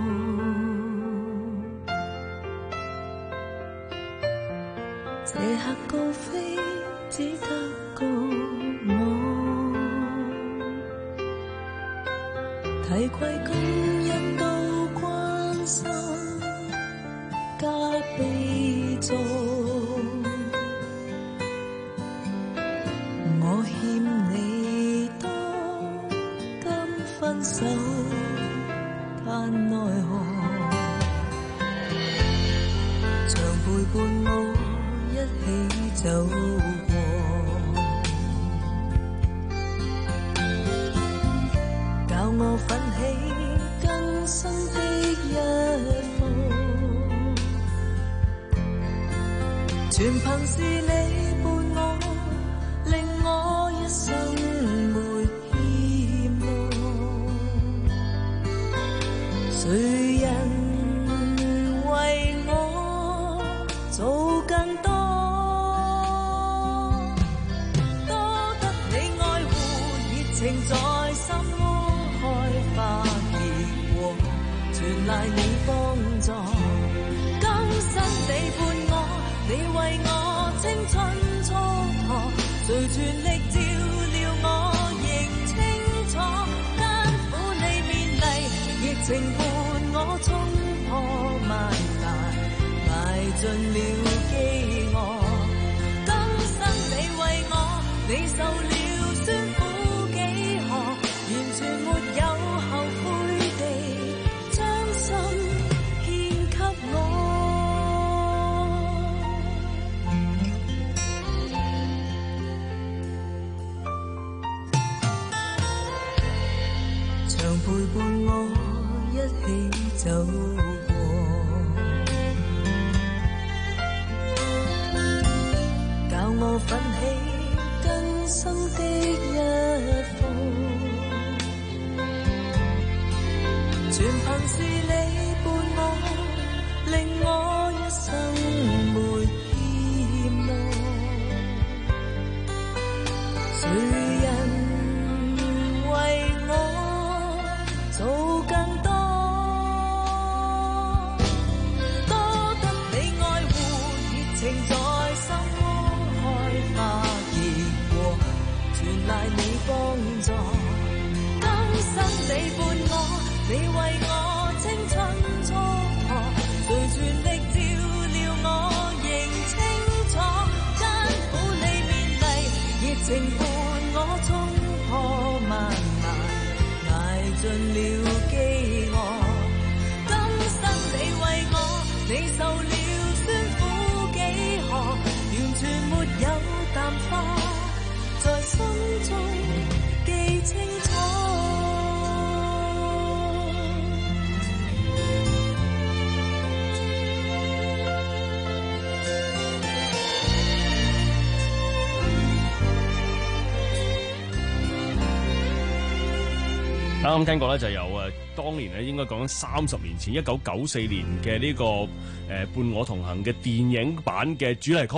這刻高飛只得個我，提攜今日都關心加悲壯，我欠你多，今分手但奈何，常陪伴我一起走過，教我奮起更新的一課，全憑是你伴我，令我一生沒欠望，誰人為我做更多？情在心窩開花結果，全賴你幫助。今生你伴我，你為我青春蹉跎，誰全力照料我仍清楚。艱苦你勉勵，疫情伴我衝破萬難，捱盡了飢餓。今生你為我，你受了酸苦，完全沒有後悔地將心獻給我，常陪伴我一起走過，教我奮起更深的一課，全憑是你伴我，令我一生沒欠望。誰人為我做更多？多得你愛護，熱情在心窩開花結果，全賴你幫助。今生你伴我，你為我青春蹉跎，誰全力照料我仍清楚。艱苦你勉勵，熱情伴我衝破萬難，捱盡了飢餓。今生你為我，你受了酸苦幾何，完全沒有淡化，在心中記清楚。 啱啱聽過咧，就有誒當年咧，應該講三十年前，一九九四年嘅呢個誒伴我同行嘅電影版嘅主題曲。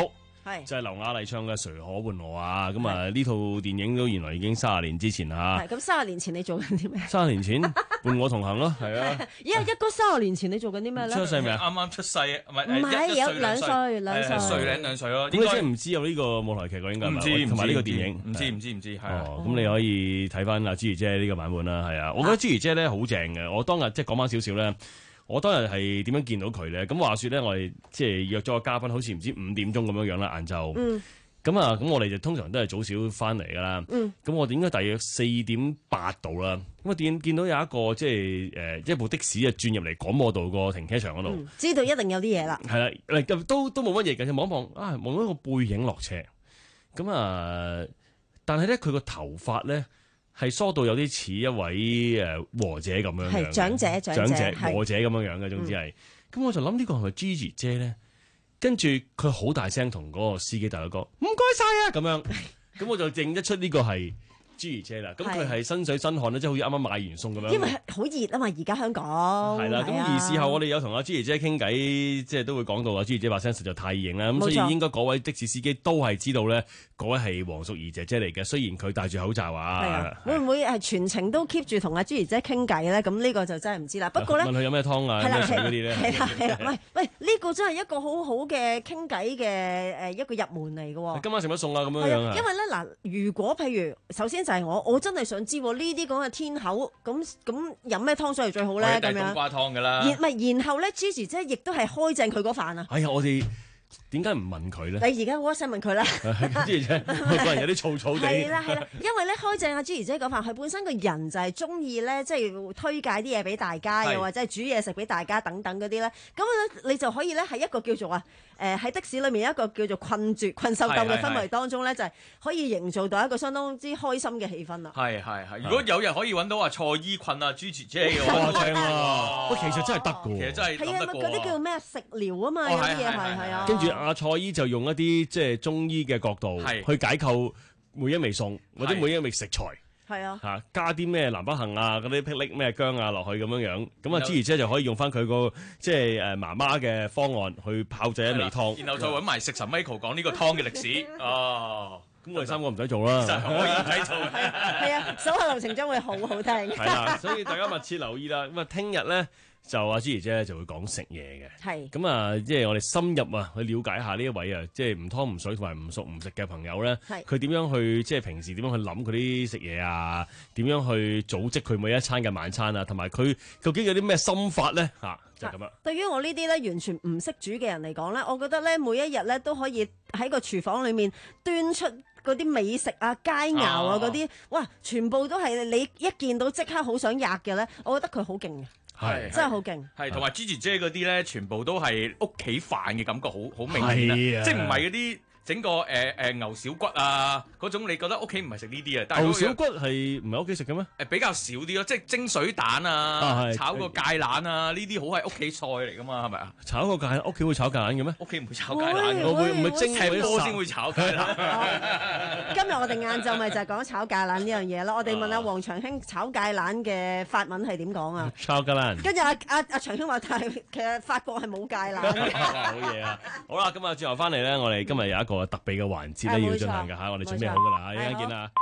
就係劉雅麗唱嘅《誰可伴我》啊。咁啊呢套電影都原來已經三十年之前啦。 係咁三十年前你做緊啲咩？ 三十年前伴我同行咯，係啊。 咦，一哥三十年前你做緊啲咩咧？ 出世未啊？啱啱出世，唔係唔係有兩歲兩歲歲零兩歲咯。 咁你真係唔知有呢個舞台劇㗎，應該唔知，同埋呢個電影唔知唔知唔知係啊。 咁你可以睇翻阿朱兒姐呢個版本啦，係啊。我覺得朱兒姐咧好正嘅。我當日即係講翻少少咧。我當日係點樣見到佢咧？咁話說咧，我哋即係約咗個嘉賓，好似唔知五點鐘咁樣樣啦，晏晝。嗯。咁啊，咁我哋就通常都係早少翻嚟噶啦。嗯。咁我哋應該大約四點八度啦。咁啊，見見到有一個即係誒一部的士啊，轉入嚟廣播道個停車場嗰度、嗯。知道一定有啲嘢啦。係啦，都都冇乜嘢嘅，就望一望啊，望到一個背影落車。咁啊，但係咧，佢個頭髮咧。係梳到有啲似一位誒和姐咁樣樣，係長者長者和姐咁樣樣嘅，總之係。咁、嗯、我就諗呢個係咪 Gigi 姐咧？跟住佢好大聲同嗰個司機大佬講唔該晒啊咁樣。咁我就認得出呢個係 Gigi 姐啦。咁佢係身水身汗咧，即係好似啱啱買完餸咁樣。因為好熱啊嘛，而家香港。係啦，咁而事後我哋有同阿 Gigi 姐傾偈，即係都會講到啊 Gigi 姐把聲實在太型啦。咁所以應該嗰位的士司機都係知道咧。嗰位係黃淑儀姐姐嚟嘅，雖然佢戴住口罩啊。係啊，會唔會係全程都 keep 住同阿朱兒姐傾偈咧？咁呢個就真係唔知啦。不過咧，問佢有咩湯啊，咩水嗰啲咧？係啦係啦，喂喂，呢個真係一個好好嘅傾偈嘅誒一個入門嚟嘅喎。今晚食乜餸啊？咁樣樣啊？因為咧嗱，如果譬如首先就係我，我真係想知呢啲咁嘅天口，咁咁飲咩湯水係最好咧？咁樣冬瓜湯㗎啦。然唔係，然後咧朱兒姐亦都係開正佢嗰飯啊。哎呀，我哋。點解唔問佢咧？你而家 WhatsApp 問佢啦。朱兒姐，我個人有啲燥燥地。係啦係啦，因為咧開正阿朱兒姐嗰飯，佢本身個人就係中意咧，即係推介啲嘢俾大家，又或者係煮嘢食俾大家等等嗰啲咧。咁咧你就可以咧喺一個叫做啊誒喺的士裏面一個叫做困住困獸鬥嘅氛圍當中咧，就係可以營造到一個相當之開心嘅氣氛啦。係係係。如果有人可以揾到話蔡依困啊朱兒姐嘅話，正啊！喂，其實真係得㗎喎。其實真係係啊，嗰啲叫咩食療啊嘛，有啲嘢係係啊。跟住阿蔡依就用一啲即係中醫嘅角度去解構每一味餸或者每一味食材，係啊嚇加啲咩南北杏啊嗰啲霹靂咩薑啊落去咁樣樣，咁啊朱兒姐就可以用翻佢個即係誒媽媽嘅方案去炮製一味湯，然後再揾埋食神 Michael 講呢個湯嘅歷史哦。咁我哋三個唔使做啦，可以唔使做，係啊，手下留情將會好好聽。係啦，所以大家密切留意啦。咁啊，聽日咧。就阿朱兒姐就會講食嘢嘅，係咁啊，即係我哋深入啊去了解下呢一位啊，即係唔湯唔水同埋唔熟唔食嘅朋友咧，佢點樣去即係平時點樣去諗佢啲食嘢啊？點樣去組織佢每一餐嘅晚餐啊？同埋佢究竟有啲咩心法咧？嚇，就係咁啦。對於我呢啲咧完全唔識煮嘅人嚟講咧，我覺得咧每一日咧都可以喺個廚房裡面端出嗰啲美食啊、佳肴啊嗰啲，啊、哇，全部都係你一見到即刻好想吔嘅咧，我覺得佢好勁嘅。係真係好勁，係同埋 Gigi 姐嗰啲咧，全部都係屋企飯嘅感覺，好好明顯啊！即係唔係嗰啲整個誒誒、呃、牛小骨啊嗰種，你覺得屋企唔係食呢啲啊？但牛小骨係唔係屋企食嘅咩？誒、呃、比較少啲咯，即係蒸水蛋啊、啊炒個芥蘭啊，呢啲好係屋企菜嚟噶嘛，係咪啊？炒個芥蘭，屋企會炒芥蘭嘅咩？屋企唔會炒芥蘭，我會唔會蒸踢波先會炒芥蘭？今日我哋晏晝咪就係講炒芥蘭呢樣嘢咯。我哋問阿黃長興炒芥蘭嘅法文係點講啊？炒芥蘭。跟住阿阿阿長興話，但係其實法國係冇芥蘭。好嘢啊！好啦，咁啊，最後翻嚟咧，我哋今日有一個特別嘅環節咧要進行嘅嚇，我哋準備好噶啦，一陣見啦。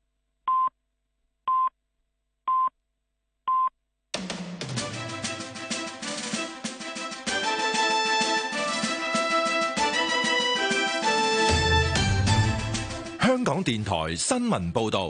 香港電台新聞報導，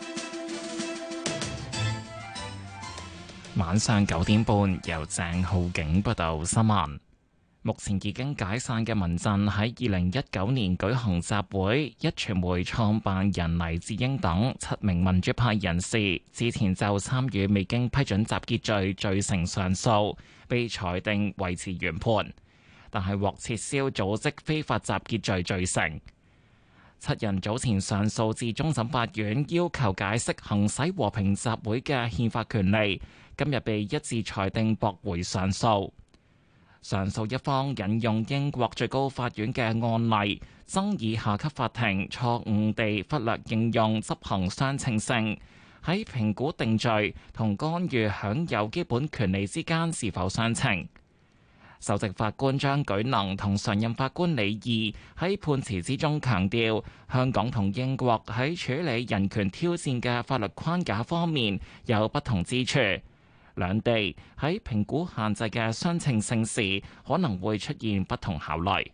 晚上九點半由鄭浩景報道新聞。目前已經解散嘅民陣喺二零一九年舉行集會，壹傳媒創辦人黎智英等七名民主派人士之前就參與未經批准集結罪罪成上訴，被裁定維持原判，但係獲撤銷組織非法集結罪罪成。七人早前上訴至終審法院，要求解釋行使和平集會嘅憲法權利，今日被一致裁定駁回上訴。上訴一方引用英國最高法院嘅案例，爭議下級法庭錯誤地忽略應用執行相稱性，喺評估定罪同干預享有基本權利之間是否相稱。 首席法官張舉能同常任法官李義喺判詞之中強調，香港同英國喺處理人權挑戰嘅法律框架方面有不同之處，兩地喺評估限制嘅相稱性時可能會出現不同考慮。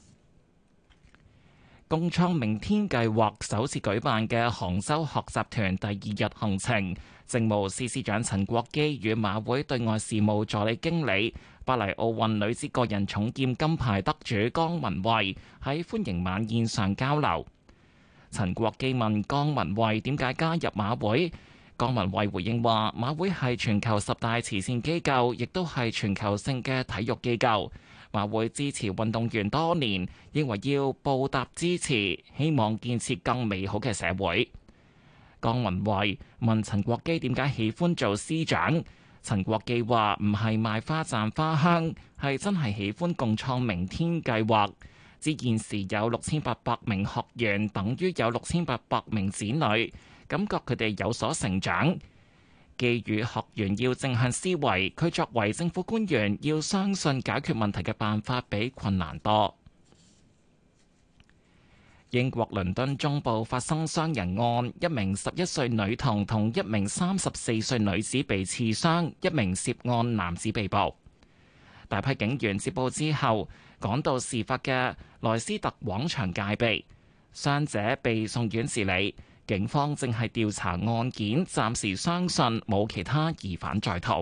共創明天計劃首次舉辦嘅杭州學習團第二日行程，政務司司長陳國基與馬會對外事務助理經理、巴黎奧運女子個人重劍金牌得主江文慧喺歡迎晚宴上交流。陳國基問江文慧點解加入馬會，江文慧回應話：馬會係全球十大慈善機構，亦都係全球性嘅體育機構。馬會支持運動員多年，認為要報答支持，希望建設更美好嘅社會。江文慧問陳國基點解喜歡做司長，陳國基話唔係賣花讚花香，係真係喜歡共創明天計劃。至現時有六千八百名學員，等於有六千八百名子女，感覺佢哋有所成長。寄語學員要正向思維，佢作為政府官員要相信解決問題嘅辦法比困難多。英國倫敦中部發生傷人案，一名十一歲女童同一名三十四歲女子被刺傷，一名涉案男子被捕。大批警員接報之後趕到事發嘅萊斯特廣場戒備，傷者被送院治理。警方正係調查案件，暫時相信冇其他疑犯在逃。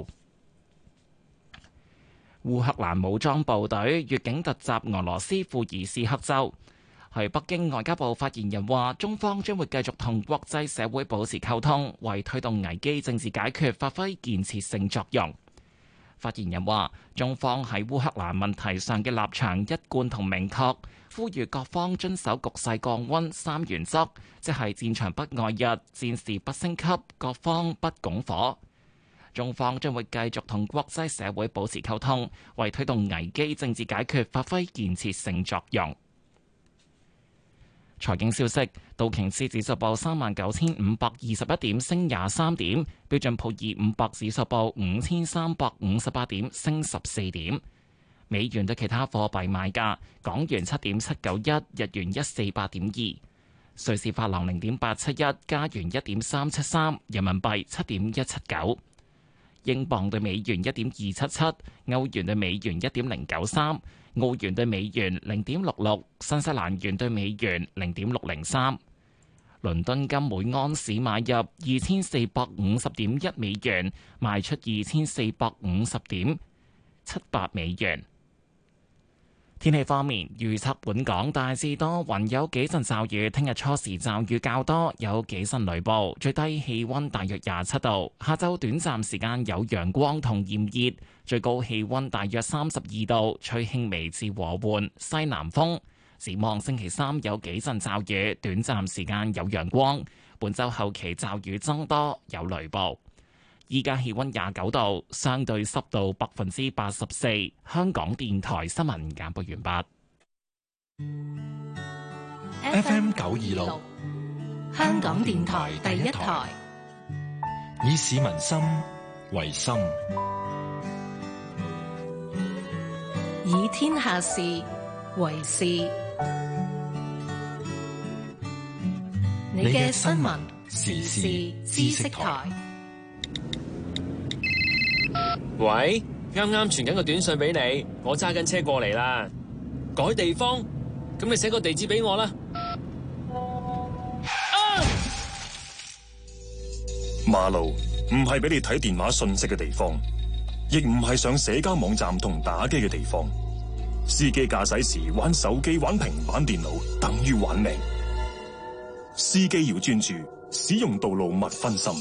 烏克蘭武裝部隊越境突襲俄羅斯庫爾斯克州。喺北京外交部發言人話，中方將會繼續同國際社會保持溝通，為推動危機政治解決發揮建設性作用。發言人話，中方喺烏克蘭問題上嘅立場一貫同明確，呼籲各方遵守局勢降溫三原則，即係戰場不外溢、戰事不升級、各方不拱火。中方將會繼續同國際社會保持溝通，為推動危機政治解決發揮建設性作用。財經消息，道瓊斯指數報三萬九千五百二十一點，升廿三點；標準普爾五百指數報五千三百五十八點，升十四點。美元對其他貨幣賣價：港元七點七九一，日元一四八點二，瑞士法郎零點八七一，加元一點三七三，人民幣七點一七九，英鎊對美元一點二七七，歐元對美元一點零九三。澳元對美元零點六六，新西蘭元對美元零點六零三。倫敦金每盎司買入二千四百五十點一美元，賣出二千四百五十點七八美元。天氣方面，預測本港大致多雲，有幾陣驟雨。聽日初時驟雨較多，有幾陣雷暴。最低氣溫大約廿七度。下晝短暫時間有陽光同炎熱，最高氣溫大約三十二度，吹輕微至和緩西南風。展望星期三有幾陣驟雨，短暫時間有陽光。本週後期驟雨增多，有雷暴。依家氣溫廿九度，相對濕度百分之八十四。香港電台新聞簡報完畢。 F M 九二六， 香港電台第一台， 以市民心為心， 以天下事為事。你嘅新聞時事知識台。 喂，啱啱傳緊個短信俾你，我揸緊車過嚟啦。改地方，咁你寫個地址俾我啦。啊！ 馬路唔係俾你睇電話信息嘅地方，亦唔係上社交網站同打機嘅地方。司機駕駛時玩手機、玩平板電腦，等於玩命。司機要專注，使用道路勿分心。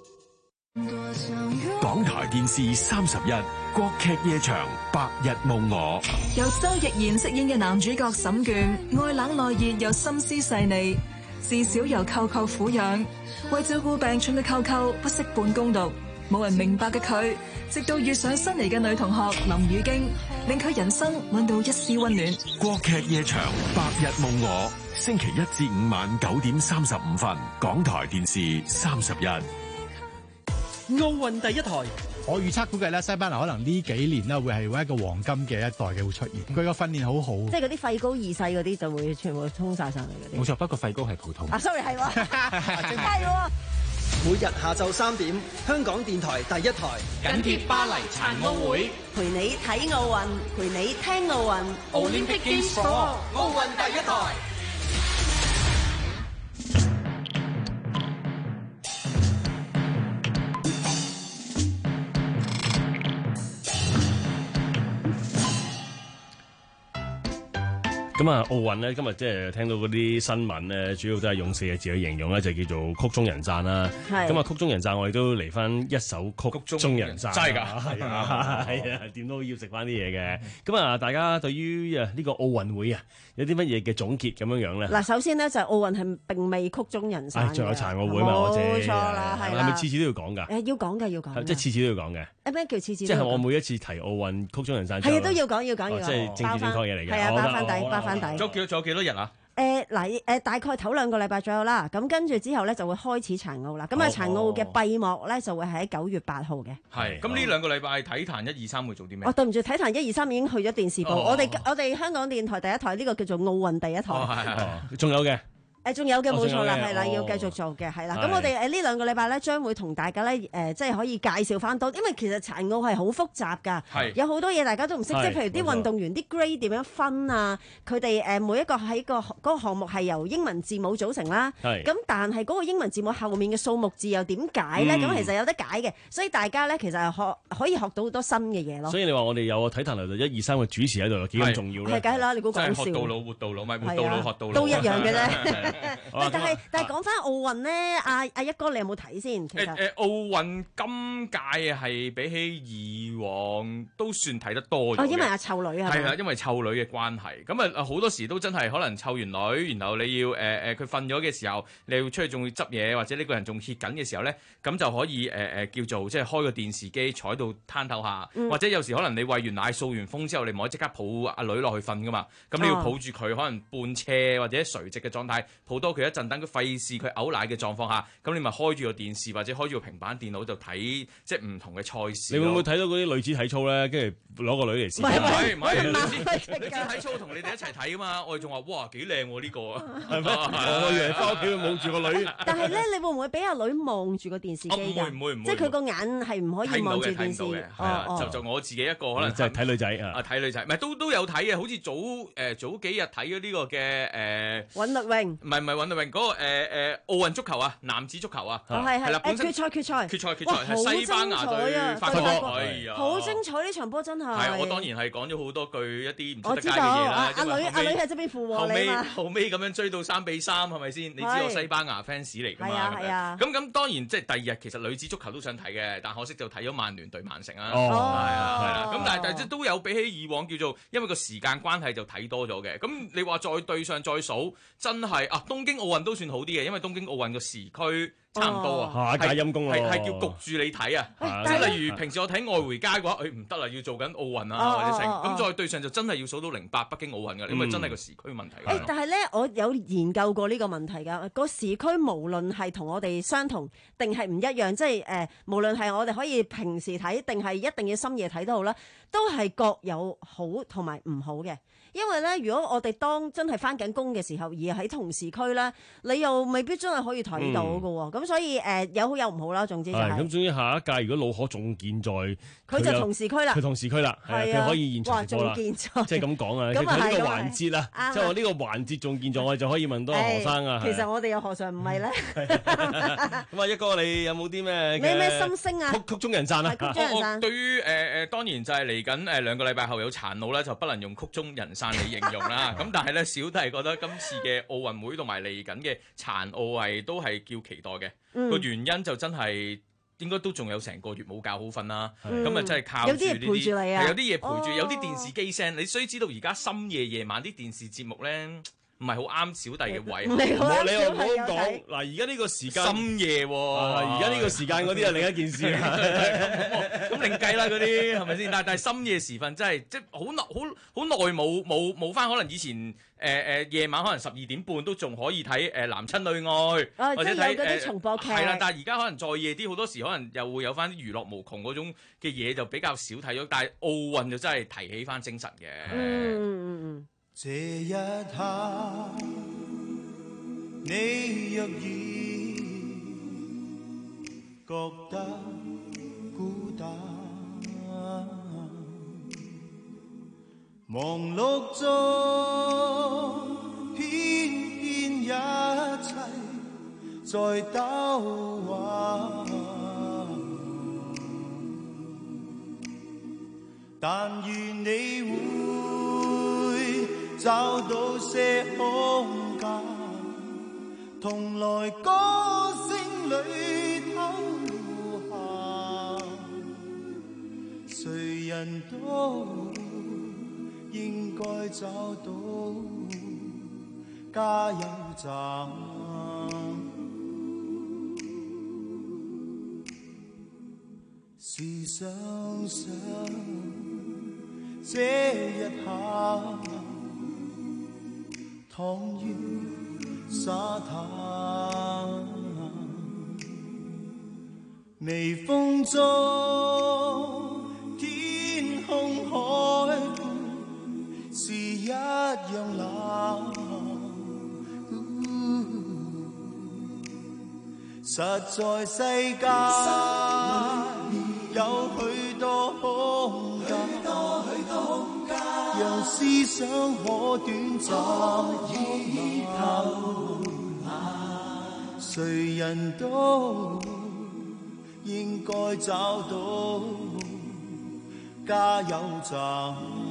港台電視三十一國劇夜場《白日夢我》， 由周奕賢飾演嘅男主角沈眷，外冷內熱又心思細膩，自小由舅舅撫養，為照顧病重嘅舅舅不惜半工讀，冇人明白嘅佢，直到遇上新嚟嘅女同學林雨京，令佢人生搵到一絲溫暖。 國劇夜場《白日夢我》，星期一至五晚九點三十五分，港台電視三十一。 奧運第一台， 我預測估計咧，西班牙可能呢幾年咧會係會一個黃金嘅一代嘅會出現。佢個訓練好好， 即係嗰啲費高二世嗰啲就會全部衝晒上嚟嗰啲。 冇錯，不過費高係普通。 啊 ，sorry 係喎，真係喎。 每日下晝三點，香港電台第一台緊貼巴黎殘奧會， 陪你睇奧運，陪你聽奧運。 Olympic Games for All，奧運第一台。 咁啊，奧運咧，今日即係聽到嗰啲新聞咧，主要都係用四個字去形容咧，就叫做曲終人讚啦。咁啊，曲終人讚，我哋都嚟翻一首曲終人讚。 真係㗎， 係啊，係啊，點都要食翻啲嘢嘅。咁啊，大家對於啊呢個奧運會啊，有啲乜嘢嘅總結咁樣樣咧？ 嗱，首先呢，就係奧運係並未曲終人讚嘅。 仲有殘奧會嘛？我知。 冇錯啦，係啦。 係咪次次都要講㗎？ 誒，要講嘅，要講。 即係次次都要講嘅。 誒咩叫次次？ 即係我每一次提奧運曲終人讚。 係啊，都要講，要講，要講。 即係政治正確嘢嚟嘅。 係啊，包翻底，包翻底。 仲有仲有幾多日啊？ 誒嗱誒，大概唞兩個禮拜左右啦。咁跟住之後咧，就會開始殘奧啦。咁啊，殘奧嘅閉幕咧就會喺九月八號嘅。 係。咁呢兩個禮拜體壇一二三會做啲咩？ 哦，對唔住，體壇一二三已經去咗電視部。 哦、 我哋我哋香港電台第一台呢個叫做奧運第一台。 哦，係係。 仲有嘅。 誒仲有嘅冇錯啦，係啦， 哦、 要繼續做嘅，係啦。咁我哋誒呢兩個禮拜咧，將會同大家咧誒、呃，即係可以介紹翻多，因為其實殘奧係好複雜㗎，有好多嘢大家都唔識，即係譬如啲運動員啲 grade 點樣分啊，佢哋誒每一個喺個嗰個項目係由英文字母組成啦，咁但係嗰個英文字母後面嘅數目字又點解咧？咁、嗯、其實有得解嘅，所以大家咧其實係學可以學到好多新嘅嘢咯。 所以你話我哋有個體壇流就一二三嘅主持喺度，幾咁重要咧？ 係梗係啦，你估講笑？ 學到老活到老，咪活到老學到老， 都一樣嘅啫。但係但係講翻奧運咧，阿阿一哥你有冇睇先？其實誒誒，奧運今屆係比起以往都算睇得多咗。 哦，因為阿臭女係係啦，因為臭女嘅關係，咁啊好多時都真係可能湊完女，然後你要誒誒佢瞓咗嘅時候，你要出去仲要執嘢，或者呢個人仲歇緊嘅時候咧，咁就可以誒誒、呃、叫做即係開個電視機坐喺度攤透下，嗯、或者有時可能你餵完奶掃完風之後，你唔可以即刻抱阿女落去瞓噶嘛，咁你要抱住佢，可能半斜或者垂直嘅狀態，抱多佢一陣，等佢費事佢嘔奶嘅狀況下，咁你咪開住個電視或者開住個平板電腦就睇即係唔同嘅賽事。 你會唔會睇到嗰啲女子體操咧？跟住攞個女嚟試？ 唔係唔係唔係，女子女子體操同你哋一齊睇啊嘛！我哋仲話哇幾靚喎呢個啊，係咩？ 我以為翻屋企望住個女。 但係咧，你會唔會俾阿女望住個電視機㗎？ 唔會唔會唔會， 即係佢個眼係唔可以望住電視嘅。 係啦，就就我自己一個可能就係睇女仔啊！ 啊睇女仔，唔係都都有睇嘅，好似早誒早幾日睇咗呢個嘅誒。 韻律泳。唔係唔係韻律泳嗰個誒誒奧運足球啊，男子足球啊。 哦係係。 係啦，本身決賽決賽。 決賽決賽係西班牙對法國。哎呀！ 好精彩呢場波真係。 係我當然係講咗好多句一啲唔出得街嘅嘢啦。 阿女阿女喺側邊附和你嘛。 後尾咁樣追到三比三係咪先？你知我西班牙 fans 嚟㗎嘛？係啊係啊。 咁咁當然即係第二日其實女子足球都想睇嘅，但可惜就睇咗曼聯對曼城啊。 哦。 係啊係啊。咁但係但係都有比起以往叫做因為個時間關係就睇多咗嘅。咁你話再對上再數，真係啊東京奧運都算好啲嘅，因為東京奧運個時區。差唔多啊， 下屆陰公咯， 係係叫焗住你睇啊！即係例如平時我睇愛回家嘅話，誒唔得啦，要做緊奧運啊或者成，咁再對上就真係要數到零八北京奧運嘅，因為真係個時區問題。 誒，但係咧，我有研究過呢個問題㗎。個時區無論係同我哋相同定係唔一樣，即係誒，無論係我哋可以平時睇定係一定要深夜睇都好啦，都係各有好同埋唔好嘅。因為咧，如果我哋當真係翻緊工嘅時候，而喺同時區咧，你又未必真係可以睇到㗎喎。咁、嗯、所以誒、呃、有好有唔好啦。總之就係、是。咁， 總之下一屆如果老可仲健在， 佢就同時區啦。 佢同時區啦，係佢可以現場直播啦。即係咁講啊！咁啊呢個環節啦，即係我呢個環節仲健在，我哋就可以問多何生啊。 其實我哋又何嘗唔係咧？ 咁啊，一哥你有冇啲咩？ 你咩心聲啊？ 曲曲終人讚啊！ 曲終人讚。 對於誒誒，當然就係嚟緊誒兩個禮拜後有殘奧咧，就不能用曲終人散嚟形容啦。咁但係咧，小弟覺得今次嘅奧運會同埋嚟緊嘅殘奧係都係叫期待嘅。個、嗯、原因就真係應該都仲有成個月冇覺好瞓啦。咁啊、嗯，真係靠住呢啲，有啲嘢陪住你啊，有啲嘢陪住，哦、有啲電視機聲。你需知道而家深夜夜晚啲電視節目咧。 唔係好啱小弟嘅胃。 唔好你又唔好咁講。嗱，而家呢個時間深夜喎， 而家呢個時間嗰啲係另一件事啦。 咁另計啦嗰啲係咪先？但但係深夜時分真係即係好耐好好耐冇冇冇翻，可能以前誒誒夜晚可能十二點半都仲可以睇誒男親女愛，或者睇嗰啲重播劇。 係啦，但係而家可能再夜啲，好多時可能又會有翻啲娛樂無窮嗰種嘅嘢，就比較少睇咗。但係奧運就真係提起翻精神嘅。 嗯嗯嗯。 這一刻，你若然覺得孤單，忙碌中偏偏一切在兜彎，但願你會找到些空間，同來歌聲裏偷閒，誰人都應該找到加油站。試想想這一刻，躺於沙灘，微風中天空海闊是一樣冷，實在世界有許多空間，讓思想可短暫依頭，誰人都應該找到加油站，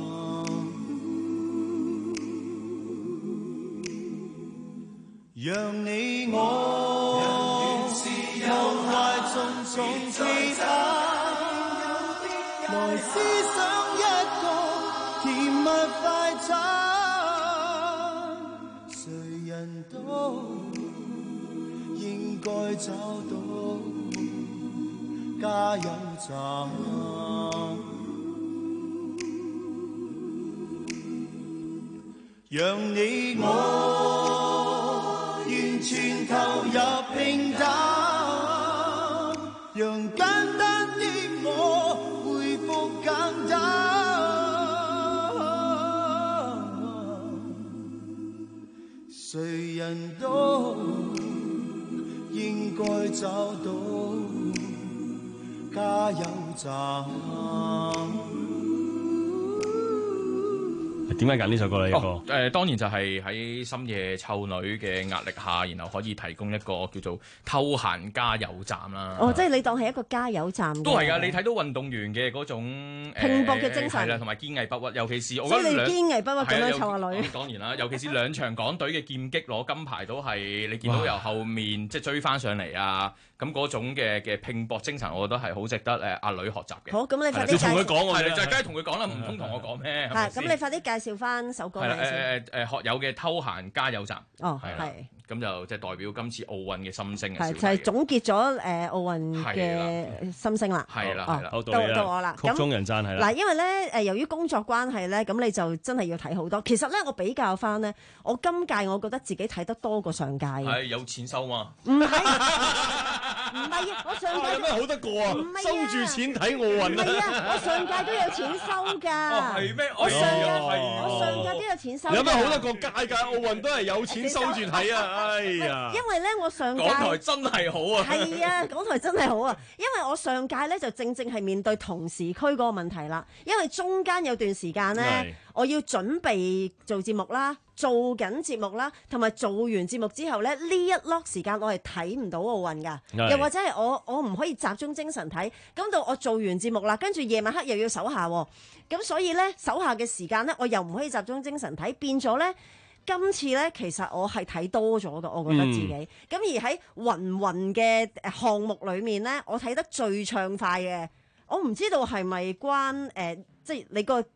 讓你我忘懷重重期待，來思想一個甜蜜快餐，誰人都應該找到加油站，讓你我完全投入平淡，讓簡單的我恢復簡單，誰人都應該找到加油站。 點解揀呢首歌咧？呢個哦，誒、呃、當然就係喺深夜湊女嘅壓力下，然後可以提供一個叫做偷閒加油站啦。 哦，即係你當係一個加油站。 都係㗎，你睇到運動員嘅嗰種拼搏嘅精神， 係啦、呃，同埋堅毅不屈，尤其是我覺得。所以你堅毅不屈咁樣兩湊下女。 當然啦，尤其是兩場港隊嘅劍擊攞金牌都係你見到由後面即係追翻上嚟啊！咁嗰種嘅嘅拼搏精神，我覺得係好值得誒阿女學習嘅。 好，咁你快啲同佢講喎，係就係梗係同佢講啦，唔通同我講咩？ 係，咁你快啲介紹翻首歌名先。 誒誒誒，學友嘅偷閒加油站。 哦，係。 咁就即係代表今次奧運嘅心聲嘅。 係就係總結咗誒奧運嘅心聲啦。 係啦，係啦， 到到我啦。 曲終人讚係啦。 嗱，因為咧誒，由於工作關係咧，咁你就真係要睇好多。其實咧，我比較翻咧，我今屆我覺得自己睇得多過上屆。 係有錢收嘛？ 唔係，唔係啊！我上屆有咩好得過啊？收住錢睇奧運啊！ 唔係啊！我上屆都有錢收㗎。 係咩？ 我上屆我上屆都有錢收。 有咩好得過？屆屆奧運都係有錢收住睇啊！哎呀！ 因為咧，我上屆港台真係好啊！ 係啊，港台真係好啊！因為我上屆咧就正正係面對同時區嗰個問題啦。因為中間有段時間咧，我要準備做節目啦，做緊節目啦，同埋做完節目之後咧，呢一 lock 時間我係睇唔到奧運㗎，又或者係我我唔可以集中精神睇。咁到我做完節目啦，跟住夜晚黑又要手下，咁所以咧手下嘅時間咧，我又唔可以集中精神睇，變咗咧。今次咧，其實我係睇多咗嘅，我覺得自己。咁、嗯、而喺芸芸嘅項目裏面咧，我睇得最暢快嘅，我唔知道係咪關誒、呃，即係你個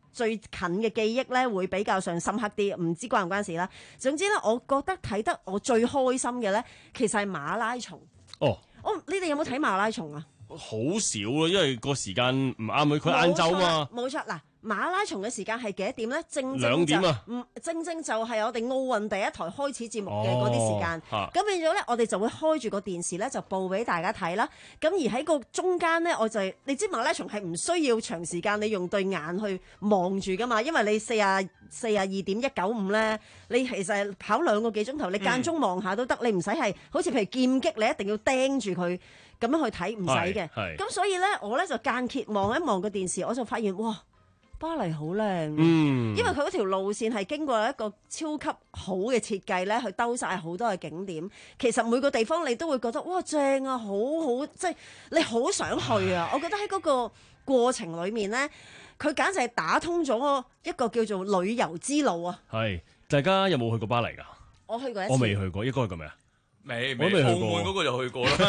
最近嘅記憶咧會比較上深刻啲，唔知關唔關事啦。總之咧，我覺得睇得我最開心嘅咧，其實係馬拉松。 哦， 我你哋有冇睇馬拉松啊？ 好少咯，因為個時間唔啱佢，佢晏晝嘛。 冇錯，嗱，馬拉松嘅時間係幾多點咧？正正兩點啊！ 唔正正就係我哋奧運第一台開始節目嘅嗰啲時間。 哦， 咁變咗咧，我哋就會開住個電視咧，就報俾大家睇啦。咁而喺個中間咧，我就係你知馬拉松係唔需要長時間你用對眼去望住噶嘛，因為你四啊四啊二點一九五咧，你其實係跑兩個幾鐘頭，你間中望下都得，你唔使係好似譬如劍擊，你一定要盯住佢咁樣去睇，唔使嘅。咁所以咧，我咧就間歇望一望個電視，我就發現哇！巴黎好靚，嗯，因為佢嗰條路線係經過一個超級好嘅設計咧，去兜晒好多嘅景點。其實每個地方你都會覺得哇正啊，好好，即係你好想去啊！我覺得喺嗰個過程裏面咧，佢簡直係打通咗一個叫做旅遊之路啊！ 係，大家有冇去過巴黎㗎？ 我去過一次， 我未去過，應該去過未啊？ 未， 我未去過。 澳門嗰個就去過啦。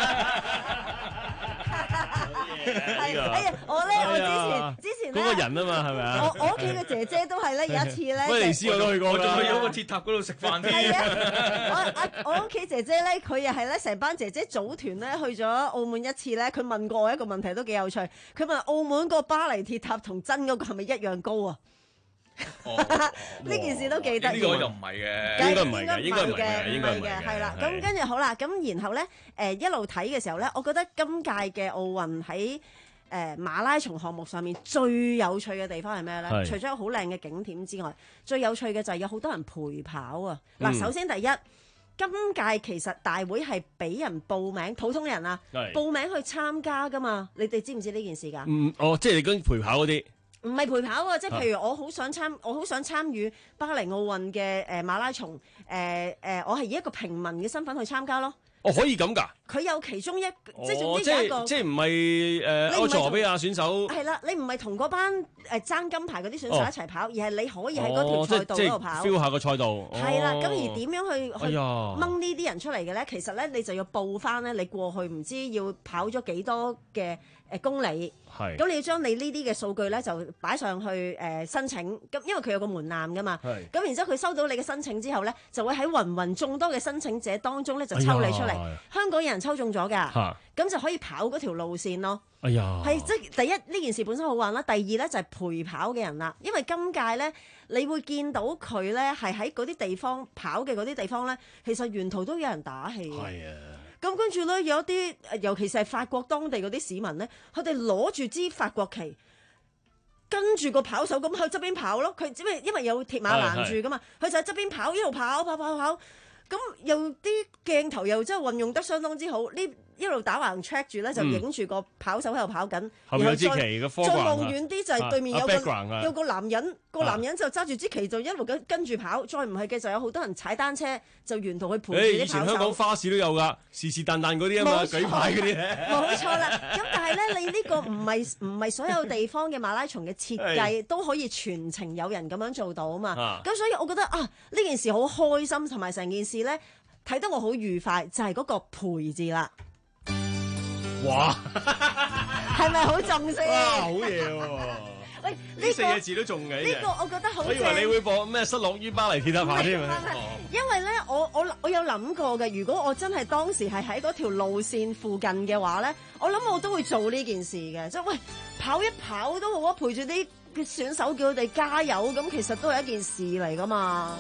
係，哎呀，我咧，我之前之前咧， 嗰個人啊嘛，係咪啊？ 我我屋企嘅姐姐都係咧，有一次咧， 威尼斯我都去過， 我仲去咗個鐵塔嗰度食飯添。 係啊，我我屋企姐姐咧，佢又係咧，成班姐姐組團咧去咗澳門一次咧。佢問過我一個問題都幾有趣，佢問澳門個巴黎鐵塔同真嗰個係咪一樣高啊？呢件事都記得。 呢個就唔係嘅， 應該唔係嘅，應該唔係嘅，應該唔係嘅，係啦。咁跟住好啦，咁然後咧，誒一路睇嘅時候咧，我覺得今屆嘅奧運喺誒馬拉松項目上面最有趣嘅地方係咩咧？除咗有好靚嘅景點之外，最有趣嘅就係有好多人陪跑啊！嗱，首先第一，今屆其實大會係俾人報名，普通人啊，報名去參加噶嘛？你哋知唔知呢件事㗎？ 嗯，哦，即係你跟陪跑嗰啲。 唔係陪跑啊！即係譬如我好想參，我好想參與巴黎奧運嘅誒馬拉松，誒、呃、誒，我係以一個平民嘅身份去參加咯。 哦，可以咁㗎？ 佢有其中一， 哦、 即係總之有一個， 即係唔係誒歐塞比亞選手？ 係啦，你唔係同嗰班誒爭金牌嗰啲選手一齊跑，哦、而係你可以喺嗰條賽道嗰度跑。 feel 下個賽道。 係啦，咁、哦、而點樣去去掹呢啲人出嚟嘅咧？其實咧，你就要報翻咧，你過去唔知要跑咗幾多嘅誒公里。係。咁你要將你呢啲嘅數據咧，就擺上去誒、呃、申請。咁因為佢有個門檻㗎嘛。係。咁然之後佢收到你嘅申請之後咧，就會喺芸芸眾多嘅申請者當中咧，就抽你出嚟。哎、香港人抽中咗㗎，咁就可以跑嗰條路線咯。 哎呀， 係即係第一呢件事本身好玩啦，第二咧就係、是、陪跑嘅人啦。因為今屆咧，你會見到佢咧係喺嗰啲地方跑嘅嗰啲地方咧，其實沿途都有人打氣。係啊，咁跟住咧有一啲，尤其是係法國當地嗰啲市民咧，佢哋攞住支法國旗，跟住個跑手咁喺側邊跑咯。佢因為因為有鐵馬攔住噶嘛，佢就喺側邊跑，一路跑跑跑跑。咁又啲鏡頭又真係運用得相當之好，呢一路打橫 check 住咧，就影住個跑手喺度跑緊， 嗯、然後再再望遠啲就係對面有個、 啊、 有個男人，個男人就揸住支旗就一路跟跟住跑，再唔係嘅就有好多人踩單車就沿途去陪住啲跑手。 以前香港花市都有㗎，是是但但嗰啲啊嘛，舉牌嗰啲。 冇錯啦，咁但係咧，你呢個唔係唔係所有地方嘅馬拉松嘅設計都可以全程有人咁樣做到啊嘛。咁、啊、所以我覺得啊，呢件事好開心，同埋成件事咧睇得我好愉快，就係、是、嗰個陪字啦。 哇， 係咪好重先？ 哇，好嘢喎！ 喂，呢、這個、 四個字都中嘅。 呢、這個我覺得好正。 我以為你會播咩失落於巴黎鐵塔牌添啊！ 因為咧，我我我有諗過嘅，如果我真係當時係喺嗰條路線附近嘅話咧，我諗我都會做呢件事嘅。即係喂，跑一跑都好啊，陪住啲選手叫佢哋加油，咁其實都係一件事嚟噶嘛。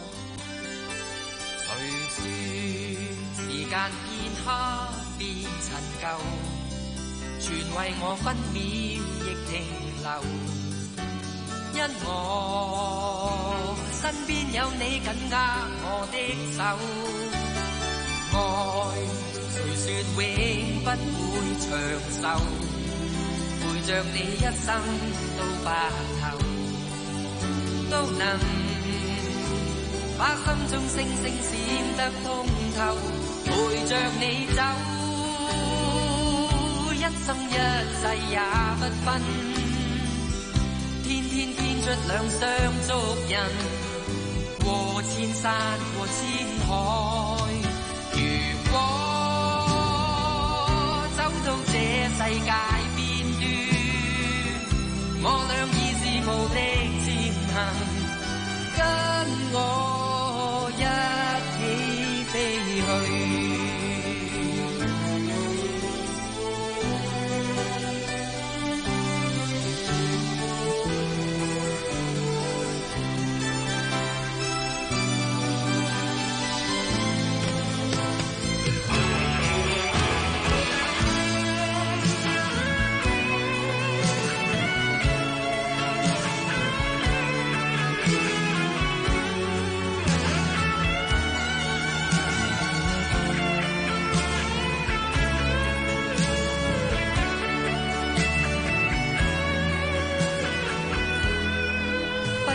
隨住時間片刻變陳舊，全為我分秒亦停留，因我身邊有你緊握我的手，愛誰說永不會長壽，陪着你一生到白頭，都能把心中星星閃得通透，陪着你走，一生一世也不分，天天編出兩雙足印，過千山過千海，如果走到這世界邊端，我倆已是無力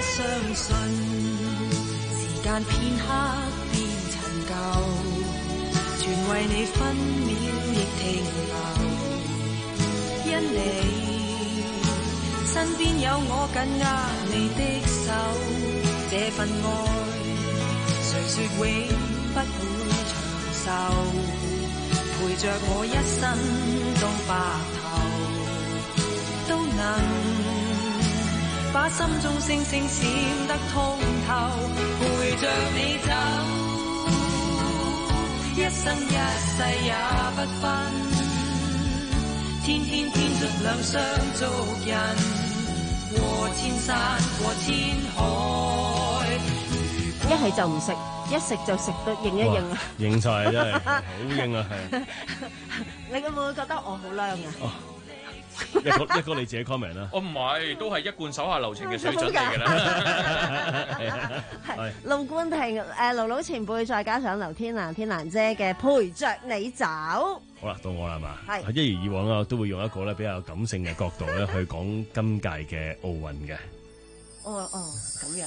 相信，時間片刻變陳舊，全為你分秒亦停留，因你身邊有我緊握你的手，這份愛誰說永不會長壽，陪着我一生到白頭，都能把心中星星閃得通透，陪着你走，一生一世也不分，天天天盡兩雙足印，過千山過千海， 一係就唔食，一食就食到應一應啊！ 應晒真係好應啊，係。 你會唔會覺得我好靚啊？ 哦一個一個你自己 comment 啦。 我唔係，都係一貫手下留情嘅水準嚟㗎啦。 係盧冠廷誒盧盧前輩，再加上劉天蘭天蘭姐嘅陪着你走。 好啦，到我啦，係嘛？ 係一如以往啊，都會用一個咧比較感性嘅角度咧去講今屆嘅奧運嘅。 哦哦，咁樣。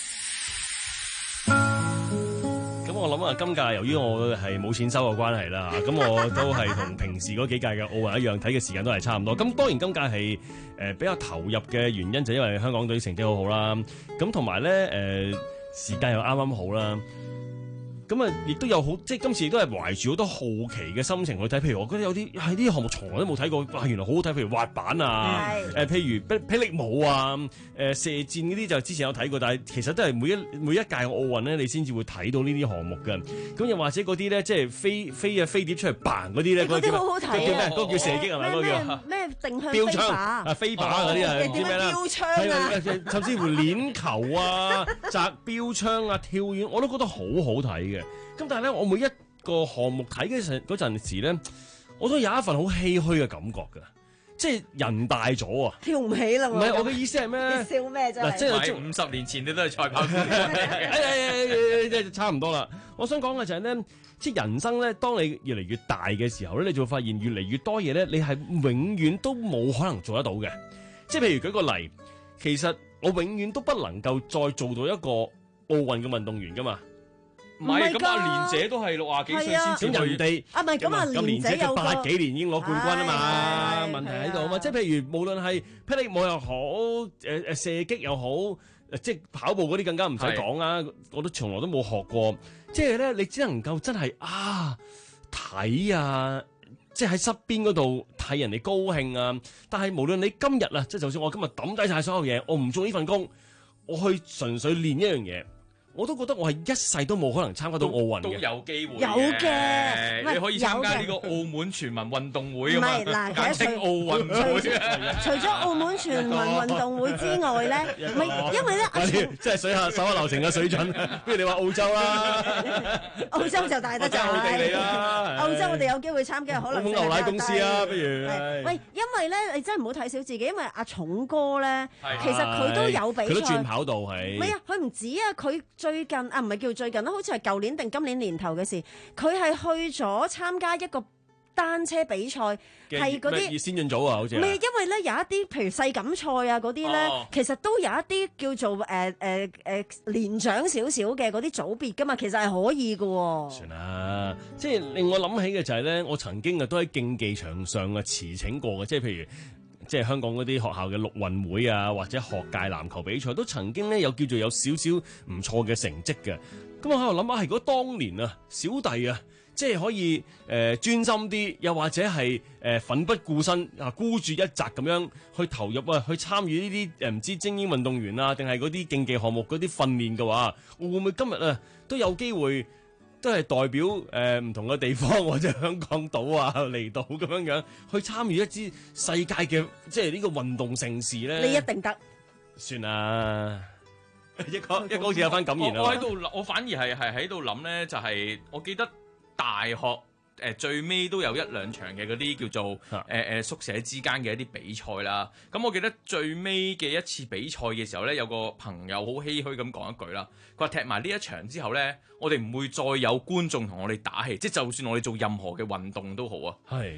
咁我諗啊，今屆由於我係冇錢收嘅關係啦，咁我都係同平時嗰幾屆嘅奧運一樣，睇嘅時間都係差唔多。咁當然今屆係誒比較投入嘅原因，就因為香港隊成績好好啦。咁同埋咧誒時間又啱啱好啦。咁啊，亦都有好，即係今次亦都係懷住好多好奇嘅心情去睇。譬如我覺得有啲係啲項目從來都冇睇過，哇！原來好好睇。譬如滑板啊，誒、呃，譬如霹霹靂舞啊，誒、呃，射箭嗰啲就之前有睇過，但係其實都係每一每一屆奧運咧，你先至會睇到呢啲項目嘅。咁又或者嗰啲咧，即係飛飛啊飛碟出嚟嘭嗰啲咧， 嗰啲好好睇啊！ 嗰叫咩？嗰個叫射擊係咪？嗰個叫咩定向標槍飛靶啊，飛靶嗰啲啊，唔知咩啦？ 標槍啊， 甚至乎鏈球啊、擲標槍啊、跳遠，我都覺得好好睇嘅。咁但係咧，我每一個項目睇嘅陣嗰陣時咧，我都有一份好唏噓嘅感覺㗎，即係人大咗啊， 跳唔起啦！ 唔係我嘅意思係咩？ 你笑咩啫？ 嗱，即係五十年前你都係賽跑員， 哎差唔多啦。我想講嘅就係咧，即係人生咧，當你越嚟越大嘅時候咧，你就會發現越嚟越多嘢咧，你係永遠都冇可能做得到嘅。即係譬如舉個例，其實我永遠都不能夠再做到一個奧運嘅運動員㗎嘛。 唔係咁啊，蓮姐都係六廿幾歲先至咁人哋啊，唔係咁啊，蓮姐有八幾年已經攞冠軍啊嘛， 哎、 問題喺度啊嘛，即係譬如無論係霹靂舞又好，誒誒射擊又好，即係跑步嗰啲更加唔使講啦，我都從來都冇學過，即係咧你只能夠真係啊睇啊，即係喺側邊嗰度睇人哋高興啊，但係無論你今日啊，即係就算我今日抌低晒所有嘢，我唔做呢份工，我去純粹練一樣嘢。我都覺得我係一世都冇可能參加到奧運嘅， 都有機會有嘅， 你可以參加呢個澳門全民運動會啊嘛， 嗱， 簡稱奧運會。 除咗澳門全民運動會之外咧，唔係因為咧， 即係水下手下留情嘅水準，不如你話澳洲啦， 澳洲就大得就係啦， 澳洲我哋有機會參加，可能澳門牛奶公司啊，不如喂，因為咧你真係唔好睇小自己，因為阿重哥咧，其實佢都有比賽， 佢都轉跑道係， 唔係啊，佢唔止啊，佢。最近啊，唔係叫最近啦，好似係舊年定今年年頭嘅事。佢係去咗參加一個單車比賽，係嗰啲先進組啊，好似唔係因為咧有一啲譬如世錦賽啊嗰啲咧，哦、其實都有一啲叫做誒誒誒年長少少嘅嗰啲組別噶嘛，其實係可以嘅喎。 算啦，即係令我諗起嘅就係咧，我曾經啊都喺競技場上啊馳騁過嘅，即係譬如。即係香港嗰啲學校嘅陸運會啊，或者學界籃球比賽，都曾經咧有叫做有少少唔錯嘅成績嘅。咁我喺度諗下，係如果當年啊小弟啊，即係可以誒、呃、專心啲，又或者係誒、呃、奮不顧身啊孤注一擲咁樣去投入啊，去參與呢啲誒唔知精英運動員啊，定係嗰啲競技項目嗰啲訓練嘅話，我會唔會今日啊都有機會？都係代表誒唔、呃、同嘅地方或者香港島啊、離島咁樣樣去參與一支世界嘅即係呢個運動盛事咧。 你一定得。 算啦，一個一個好似有番感言啊。 我喺度，我反而係係喺度諗咧，就係、是、我記得大學誒、呃、最尾都有一兩場嘅嗰啲叫做誒誒、呃、宿舍之間嘅一啲比賽啦。咁我記得最尾嘅一次比賽嘅時候咧，有個朋友好唏噓咁講一句啦，佢話踢埋呢一場之後咧。我哋唔會再有觀眾同我哋打氣，即係就算我哋做任何嘅運動都好啊， 係即係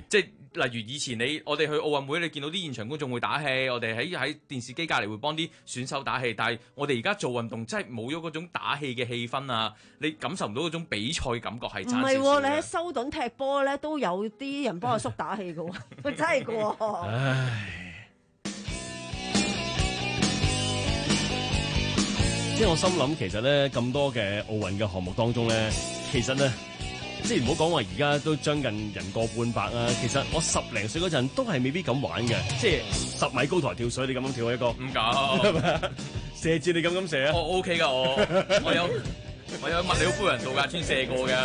例如以前你我哋去奧運會，你見到啲現場觀眾會打氣，我哋喺喺電視機隔離會幫啲選手打氣，但係我哋而家做運動真係冇咗嗰種打氣嘅氣氛啊！你感受唔到嗰種比賽感覺係差少少嘅。 唔係喎，你喺修頓踢波咧都有啲人幫阿叔打氣嘅喎，真係嘅喎。 唉，即係我心諗，其實咧咁多嘅奧運嘅項目當中咧，其實咧。即係唔好講話而家都將近人過半百啊！其實我十零歲嗰陣都係未必咁玩嘅，即係十米高台跳水，你咁樣跳一個？ 唔夠， 射箭你咁咁射啊？ 我 OK 㗎，我我有我有物料夫人度假村射過嘅。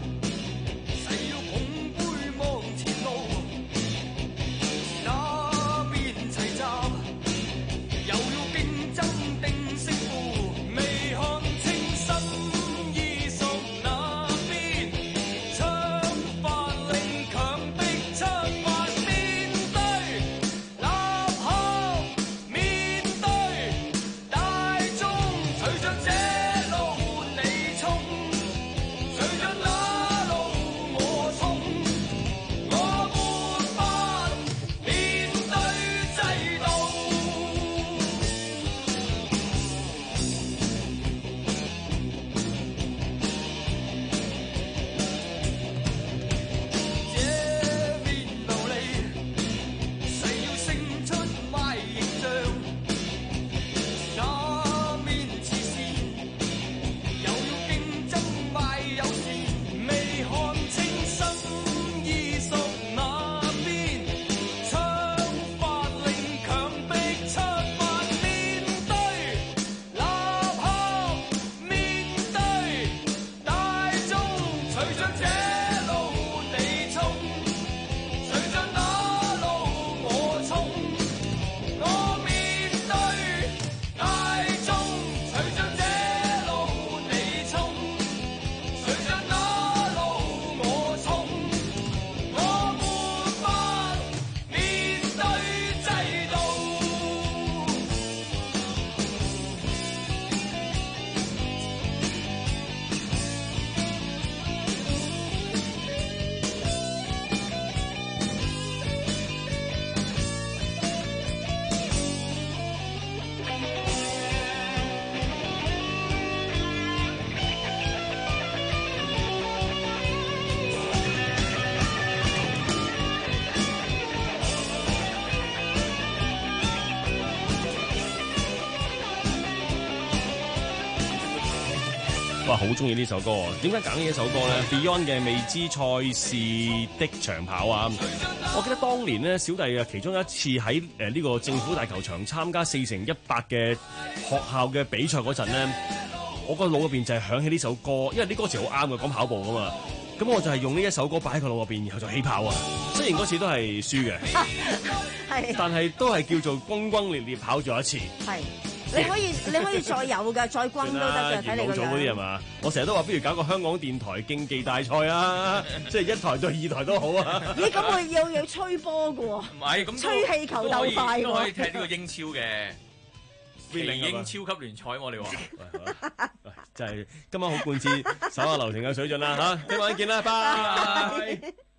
哇，好中意呢首歌啊！點解揀呢一首歌咧 ？Beyond 嘅未知賽事的長跑啊！我記得當年咧，小弟啊其中一次喺誒呢個政府大球場參加四乘一百嘅學校嘅比賽嗰陣咧，我個腦入邊就係響起呢首歌，因為啲歌詞好啱嘅，講跑步噶嘛。咁我就係用呢一首歌擺喺個腦入邊，然後就起跑啊！雖然嗰次都係輸嘅， 係， 但係都係叫做轟轟烈烈跑咗一次。 係。你可以你可以再有㗎，再轟都得嘅，睇你個樣。 嗰啲係嘛？我成日都話，不如搞個香港電台競技大賽啊！即係一台對二台都好啊！ 咦，咁我要要吹波㗎喎？ 唔係，咁吹氣球鬥快喎。 都可以踢呢個英超嘅。奇英超級聯賽，我哋話。 就係今晚好貫徹手下留情嘅水準啦嚇！聽晚見啦，拜拜。